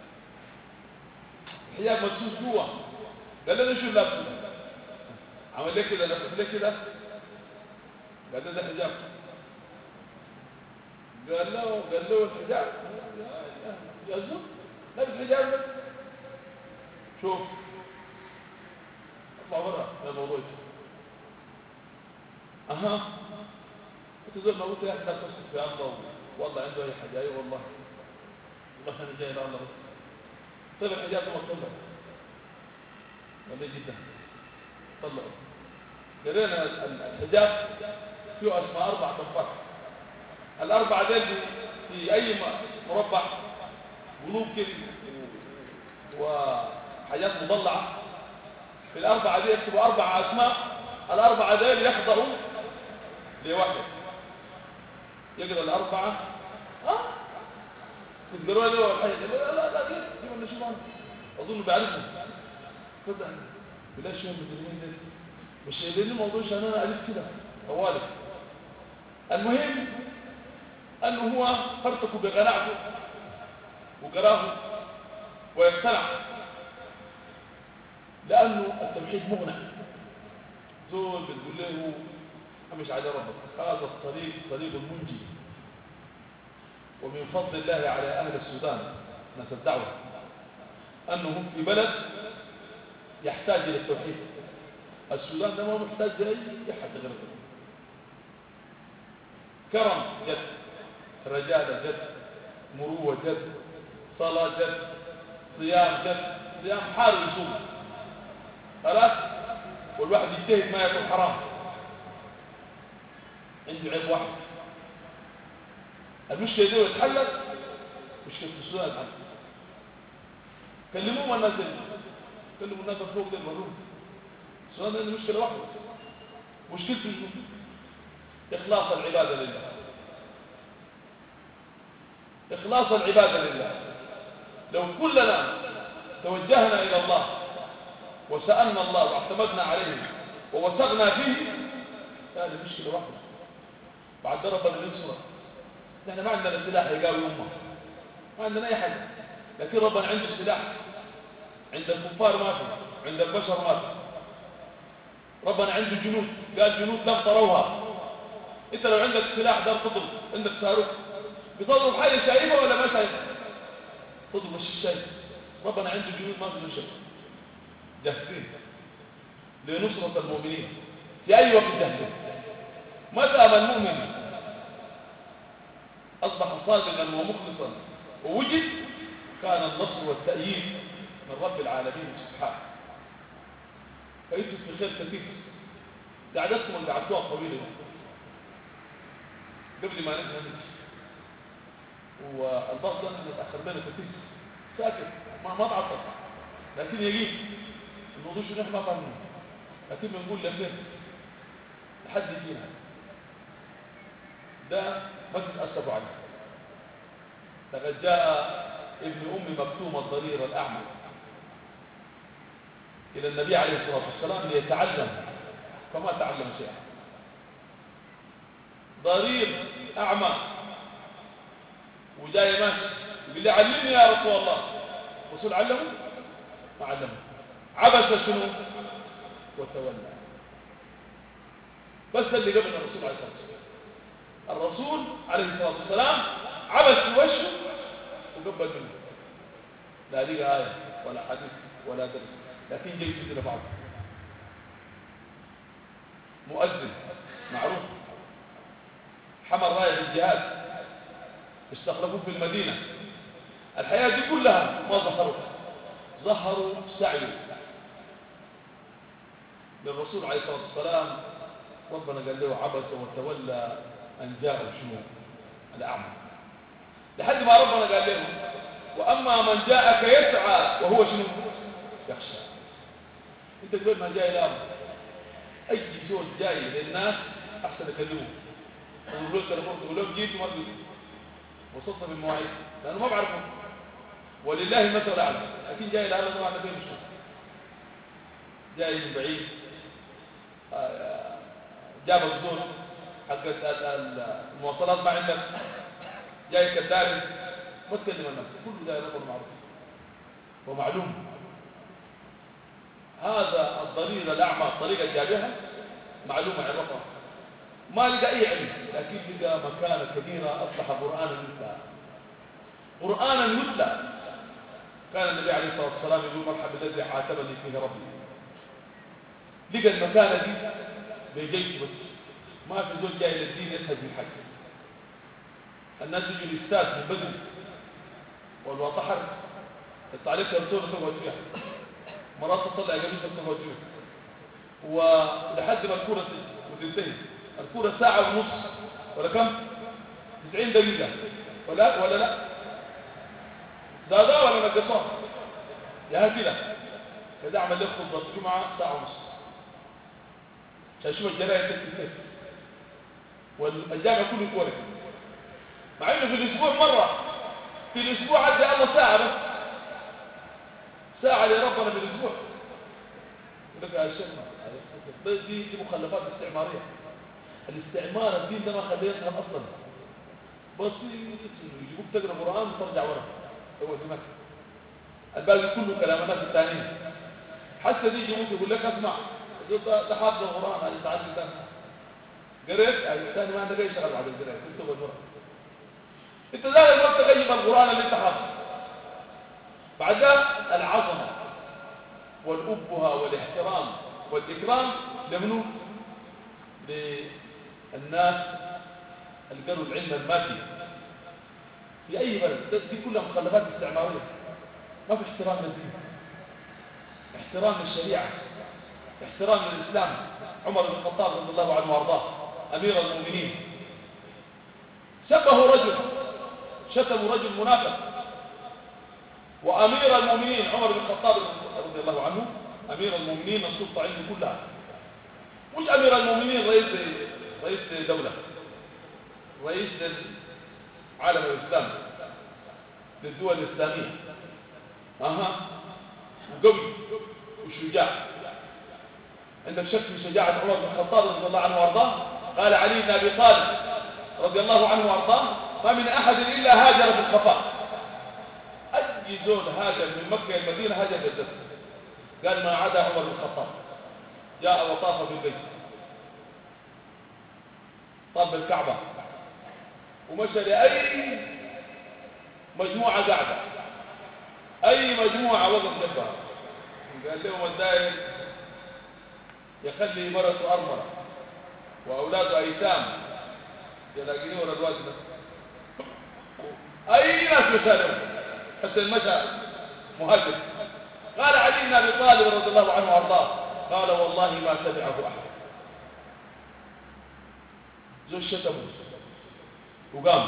الحجاب مدسوس جوا، قال لنا شو لابسه؟ عمل لي كده لفت لي كده، قال له ده حجاب، قال له قال له الحجاب يا زلمه لابس حجاب بس. شوف اطلع برا من الموضوع. اها قلت له ما قلت يا اخي ده قصه في الله والله عنده اي حاجه. اي والله والله انا جاي لله بس. طلع الحجاب ما طلع، قال لي جدا طلعوا. قرينا الحجاب فيه اسماء اربع صفات، الاربعه دول في اي مربع قلوب كده حاجات مضلعة في الأربعة دي يكتبوا أربع أسماء، الأربعة دي يخضعوا لواحد يقرأ الأربعة ها تقدروا له ولا حاجة؟ لا لا لا دي دي ولا شو بعمل؟ أظن بعرفهم كده بلا شيء مدرمين دي مش شايلين الموضوع عشان أنا ألف كده طوالي. المهم أنه هو فرتك بقناعته وقراه ويقتنع، لأنه التوحيد مغنى. زول بتقول له مش على ربك، هذا الطريق طريق المنجي. ومن فضل الله على أهل السودان ناس الدعوة أنهم في بلد يحتاج إلى التوحيد. السودان ده ما محتاج لأي أحد غير كرم جد، رجالة جد، مروة جد، صلاة جد، صيام جد، صيام حار يصوم خلاص، والواحد يجتهد ما ياكل حرام. عنده عيب واحد، المشكلة دي يتحلل، مشكلة السودان يتحلل. كلموهم الناس دي، كلموا الناس الفوق دي المروم. السودان عنده مشكلة واحدة، مشكلته إخلاص العبادة لله. إخلاص العبادة لله. لو كلنا توجهنا إلى الله وسألنا الله واعتمدنا عليه ووثقنا فيه، هذه مشكلة واحدة. بعد ربنا ينصرنا. نحن ما عندنا سلاح يقاوي أمة، ما عندنا أي حاجة، لكن ربنا عنده سلاح. عند الكفار ما في، عند البشر ما في. ربنا عنده جنود، قال جنود لم تروها. انت لو عندك سلاح دار تضرب، عندك صاروخ بتضرب حاجة شايفة ولا ما شايفة؟ تضرب الشيء شايف. ربنا عنده جنود ما في شيء، جاهزين لنصرة المؤمنين في أي وقت جاهزين. متى ما المؤمن أصبح صادقا ومخلصا ووجد، كان النصر والتأييد من رب العالمين سبحانه. فأنتم في خير كثير. قعدتكم اللي قعدتوها الطويلة قبل ما نحن نمشي، والبعض أننا نتأخر بنا كثير ساكت ما ما تعطل، لكن يجيب الموضوع شو نحن ما فهمنا، لكن بنقول لك لحد يجينا ده ما تتأسفوا عليه. لقد جاء ابن أم مكتوم الضرير الأعمى إلى النبي عليه الصلاة والسلام ليتعلم، فما تعلم شيئا. ضرير أعمى وجاي ماشي يقول لي علمني يا رسول الله. الرسول علمه؟ ما علمه. عبس شنو؟ وتولى. بس اللي قبل الرسول عليه الصلاة والسلام. الرسول عليه الصلاة والسلام عبس في وجهه وقبل منه. لا دي آية ولا حديث ولا درس، لكن جاي يسجل بعض. مؤذن معروف حمل راية الجهاد، استخلفوه في المدينة. الحياة دي كلها ما ظهروا ظهروا سعيوا للرسول عليه الصلاة والسلام. ربنا قال له عبس وتولى أن جاءه شنو؟ الأعمى. لحد ما ربنا قال له وأما من جاءك يسعى وهو شنو؟ يخشى. انت تقول ما جاي الأمر، أي زول جاي للناس أحسن يكلمه، يقول له التليفون تقول له جيت وما جيت، وصلت بالمواعيد لأنه ما بعرفه. ولله المثل الأعلى، لكن جاي لهذا طبعا فيه مشكلة. جاي من بعيد جاب الزول حق المواصلات ما عندك، جاي كداري ما تكلم الناس، كله جاي رقم معروف ومعلوم. هذا الضرير الأعمى الطريقة اللي جابها معلومة عرفها، ما لقى أي علم، لكن لقى مكانة كبيرة أصبح قرآنا يتلى. قرآنا يتلى. كان النبي عليه الصلاة والسلام يقول مرحبا الذي عاتبني فيه ربي. لقى المكانة دي بيجيش، بس ما في زول جاي للدين يسهد من حاجة. الناس يجوا الاستاذ من بدري والوطحر التعليق كرتونة تقعد فيها، مرات تطلع قميصة تقعد فيها، ولحد ما الكورة وتنتهي. الكورة ساعة ونص ولا كم؟ تسعين دقيقة ولا ولا لا؟ زادا ولا نقصان؟ يا كده كده أعمل لك خطبة الجمعة ساعة ونص عشان أشوف الجرايد تكتب كيف، والجامع كله يتورك، مع إنه في الأسبوع مرة، في الأسبوع عدى الله ساعة بس، ساعة لربنا في الأسبوع. يقول لك يا شيخ دي دي مخلفات استعمارية. الاستعمار الدين ده ما خليه يفهم أصلا، بسيط يجيبوك تقرأ قرآن وترجع ورا هو دماغك، الباقي كله كلام الناس الثانيين. حتى دي يجيبوك يقول لك اسمع ده ده حافظ القرآن هذا تعال ثاني قريت الثاني ما عندك اي شغل بعد القراءة كنت بقول انت لا ما تغيب القرآن اللي انت حافظه. بعدها العظمة والأبهة والاحترام والإكرام لمنو؟ للناس اللي قالوا العلم المادي في أي بلد، دي كلها مخلفات استعمارية، ما في احترام للدين، احترام للشريعة، احترام للإسلام. عمر بن الخطاب رضي الله عنه وارضاه أمير المؤمنين سبه رجل، شتم رجل منافق، وأمير المؤمنين عمر بن الخطاب رضي الله عنه أمير المؤمنين السلطة عنده كلها، مش أمير المؤمنين رئيس رئيس دولة، رئيس عالم الإسلام للدول الإسلامية، أها وقوي وشجاع. عندك شك في شجاعة عمر بن الخطاب رضي الله عنه وارضاه؟ قال علي بن أبي طالب رضي الله عنه وارضاه ما من أحد إلا هاجر في الخفاء. أي زول هاجر من مكة إلى المدينة هاجر بالذات، قال ما عدا عمر بن الخطاب جاء وطاف بالبيت، طاف بالكعبة ومشى لأي مجموعة قاعدة، أي مجموعة وقف جنبها قال لهم الدائر يخلي مرته أرملة وأولاده أيتام يلاقيني ورا الواد ده، أي ناس يسالموا حتى المشى مهاجر. قال علي بن أبي طالب رضي الله عنه وارضاه قال والله ما تبعه أحد. زوج شتمه وقام،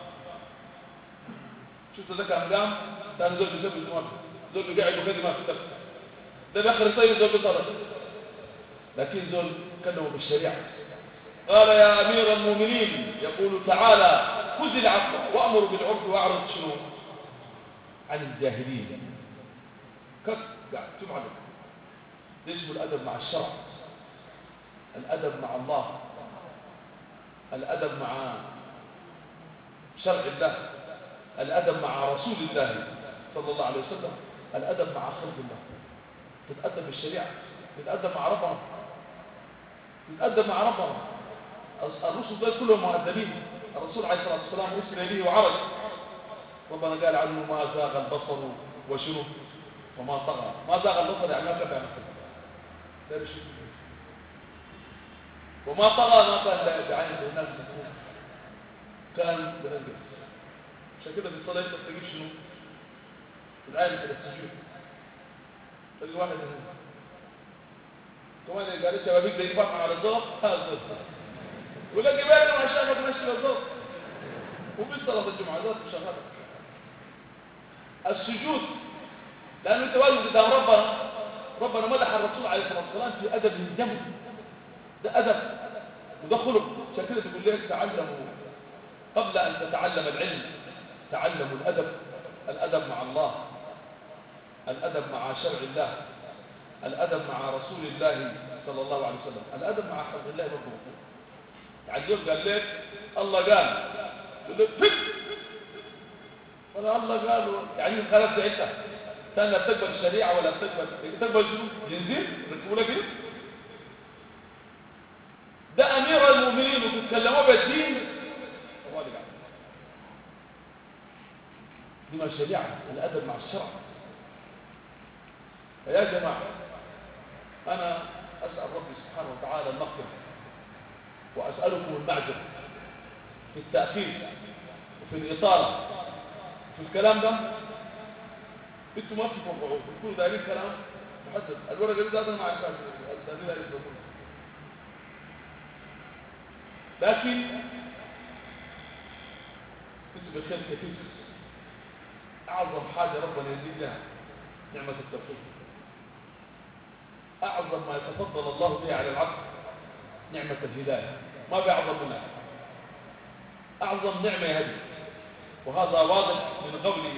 شفت ذاك قام ثاني زوج يسبب الزمان، زوج قاعد وكذا ما في ده بآخر طيب زوج طلب، لكن زوج كلمه بالشريعة. قال يا أمير المؤمنين يقول تعالى خذ العفو وأمر بالعرف وأعرض شنو عن الجاهلين. كف قاعد تبعد، ده اسمه الأدب مع الشرع، الأدب مع الله، الأدب مع شرع الله، الأدب مع رسول الله صلى الله عليه وسلم، الأدب مع خلق الله. تتأدب بالشريعة، تتأدب مع ربنا، تتأدب مع ربنا. الرسل دول كلهم مؤدبين. الرسول عليه الصلاة والسلام أسري به وعرج، ربنا قال عنه ما زاغ البصر وشنو وما طغى. ما زاغ البصر يعني ما كفى نفسه، لا بشيء. وما طغى ما كان بعين الناس مسؤول، كان بنجس. عشان كده في الصلاة انت تجيب شنو الآية في السجود، تجي واحد منهم كمان قال لي شبابيك ده يفهم على الضغط هذا الضغط ولا جبالنا مع شافك ماشي الضغط وفي صلاة الجمعة ذات شغالة. السجود لأنه انت واجب قدام ربنا، ربنا مدح الرسول عليه الصلاة والسلام في أدب الجمع، ده أدب وده خلق. عشان كده تقول لك تعلموا قبل أن تتعلم العلم، تعلموا الأدب، الأدب مع الله، الأدب مع شرع الله، الأدب مع رسول الله صلى الله عليه وسلم، الأدب مع خلق الله برضه. يعني اليوم قال لك الله قال يقول لك فك ولا الله قال يعني خلقت انت ثاني لا بتقبل الشريعة ولا بتقبل تقبل شنو ينزل ركبوا لك كده. ده أمير المؤمنين وتتكلموا بالدين الله قال دي ما الشريعة، الأدب مع الشرع. فيا جماعة أنا أسأل ربي سبحانه وتعالى المغفرة وأسألكم المعذرة في التأخير وفي الإطالة وفي الكلام ده. انتوا ما تتوقعوا تقولوا دايرين كلام محدد، الورقة دي ذاتها مع الكاتب الثاني لا يثبتون، لكن انتوا بخير كثير. أعظم حاجة ربنا يزيد لها نعمة التوفيق. أعظم ما يتفضل الله به على العبد نعمة الهداية، ما في أعظم منها، أعظم نعمة هذه. وهذا واضح من قوله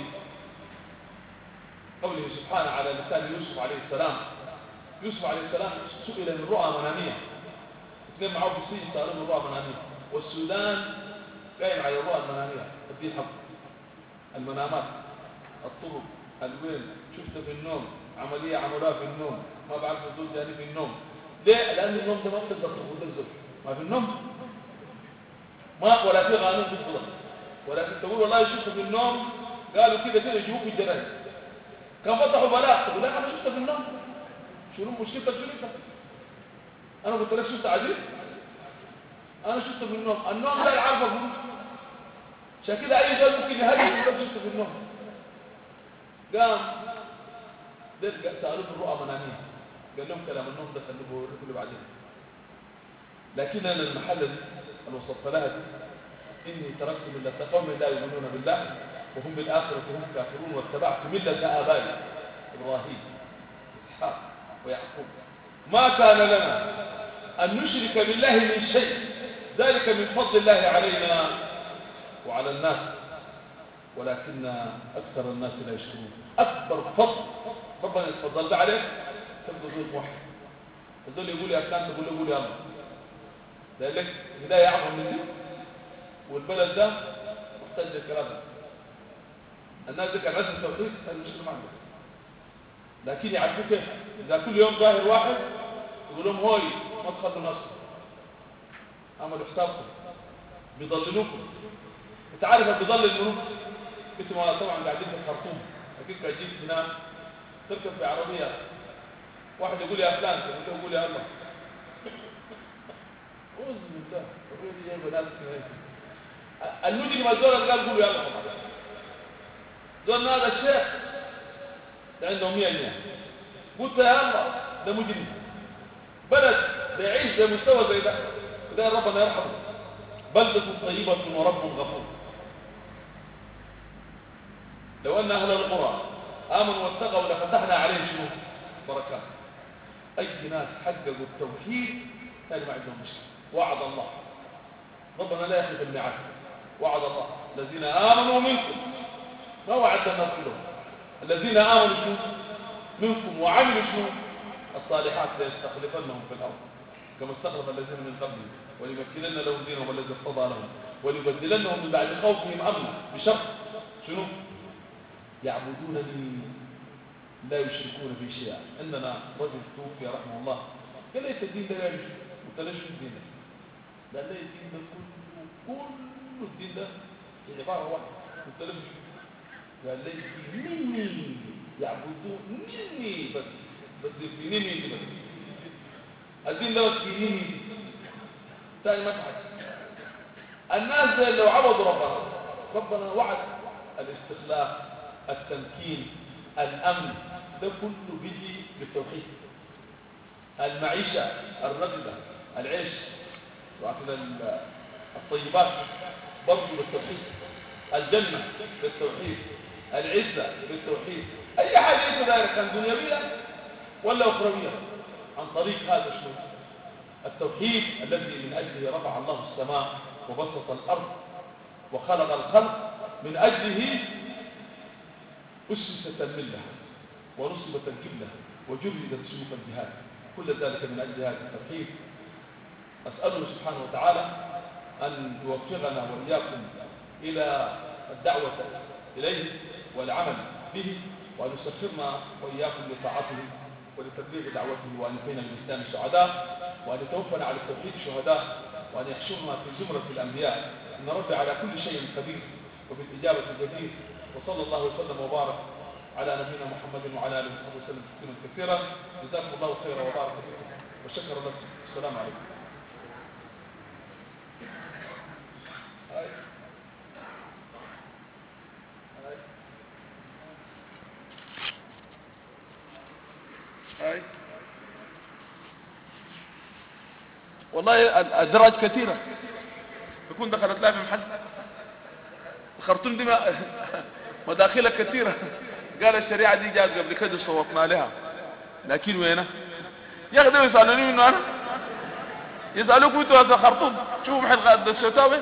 قوله سبحانه على لسان يوسف عليه السلام. يوسف عليه السلام سئل من رؤى منامية، اثنين معه في السجن سألوه من رؤى منامية، والسودان قائم على الرؤى المنامية. الدين حق المنامات، الطرق، الوين شفته في النوم، عملية عملوها في النوم، ما بعرف الزوج جاني في النوم. ليه؟ لأن النوم ده ما بتقدر تقول الزوج ما في النوم، ما ولا في قانون تفضل، ولكن تقول والله شفته في النوم، قالوا كده كده يجيبوك في الجرايد، كان فتحوا بلاغ تقول لا أنا شفته في النوم، شنو مشكلتك شنو انت؟ أنا قلت لك شفت عجيب؟ أنا شفته في النوم، النوم لا يعرف أقول، عشان كده أي زول ممكن يهدي يقول لك شفته في النوم. قام دل سألوه في الرؤى منامية، قال لهم كلام النوم ده خلوه كله بعدين، لكن أنا المحل اللي وصلت لها دي إني تركت ملة قوم لا يؤمنون بالله وهم بالآخرة هم كافرون واتبعت ملة آبائي إبراهيم إسحاق ويعقوب ما كان لنا أن نشرك بالله من شيء ذلك من فضل الله علينا وعلى الناس ولكن أكثر الناس لا يشكرون. أكبر فضل ربنا يتفضل عليك تبدو غير موحد، تقول يقول يا فلان تقول يقول يا الله، لذلك هداية أعظم من دي. والبلد ده محتاج للكلام ده. الناس دي كان عندهم توحيد كانوا مش ما عندهم، لكن يعرفوا كيف. إذا كل يوم ظاهر واحد يقول لهم هوي ما تخلوا نفسكم، عملوا حسابكم بيضللوكم. انت عارف بيضلل منهم اسمه طبعا قاعدين في الخرطوم، لكن كجيب هنا تركب في عربيه واحد يقول يا فلان انت يقول يا الله اعوذ بالله الرجل جاي بنات المجرم الزول اللي قال قولوا يا الله زولنا هذا الشيخ ده عنده مية مية قلت يا الله ده مجرم بلد بيعيش بمستوى زي ده وده ربنا يرحمه. بلدة طيبة ورب غفور. لو أن أهل القرى آمنوا واتقوا لفتحنا عليهم شنو بركات. أي ناس حققوا التوحيد كانوا ما عندهم مشكلة. وعد الله ربنا لا يخلف الميعاد. وعد الله الذين آمنوا منكم، ما وعد الناس كلهم، الذين آمنوا شنو منكم وعملوا شنو الصالحات ليستخلفنهم في الأرض كما استخلف الذين من قبلهم وليمكنن لهم دينهم الذي ارتضى لهم وليبدلنهم من بعد خوفهم أمنا بشرط شنو يعبدونني لا يشركون بي شيئا. عندنا رجل توفي رحمه الله قال ليس الدين ده يا رجل قلت له شو الدين ده؟ قال لي الدين ده كله كله الدين ده عبارة واحدة. قلت له شو؟ قال لي مني يعبدون مني بس بس في مني بس الدين ده بس في مني ثاني ما تحدث. الناس لو عبدوا ربنا ربنا وعد الاستخلاف التمكين الأمن ده كله بيجي بالتوحيد. المعيشة الرغدة العيش وعقل الطيبات برضو بالتوحيد. الجنة بالتوحيد. العزة بالتوحيد. أي حاجة إنت دائرة كان دنيوية ولا أخروية عن طريق هذا الشيء التوحيد الذي من أجله رفع الله السماء وبسط الأرض وخلق الخلق من أجله أسست الملة ونصبت الجبلة وجردت سيوف الجهاد. كل ذلك من أجل هذا التوحيد. أسأله سبحانه وتعالى أن يوفقنا وإياكم إلى الدعوة إليه والعمل به وأن يسخرنا وإياكم لطاعته ولتبليغ دعوته وأن يحيينا بالإسلام شهداء وأن يتوفنا على التوحيد شهداء وأن يحشرنا في زمرة الأنبياء. إن ربي على كل شيء قدير وبالإجابة جدير. وصلى الله وسلم وبارك على نبينا محمد وعلى آله وصحبه وسلم تسليما كثيرا. جزاكم الله خيرا وبارك فيكم وشكر لكم. السلام عليكم. هاي. هاي. هاي. والله الدراج كثيرة تكون دخلت لها في محل الخرطوم دي مداخلة كثيرة. قال الشريعة دي جاءت قبل كده صوتنا لها لكن وينه يا اخي ده يسالوني منه انا، يسالوك انتوا يا خرطوم شوفوا محل دسوتها وين.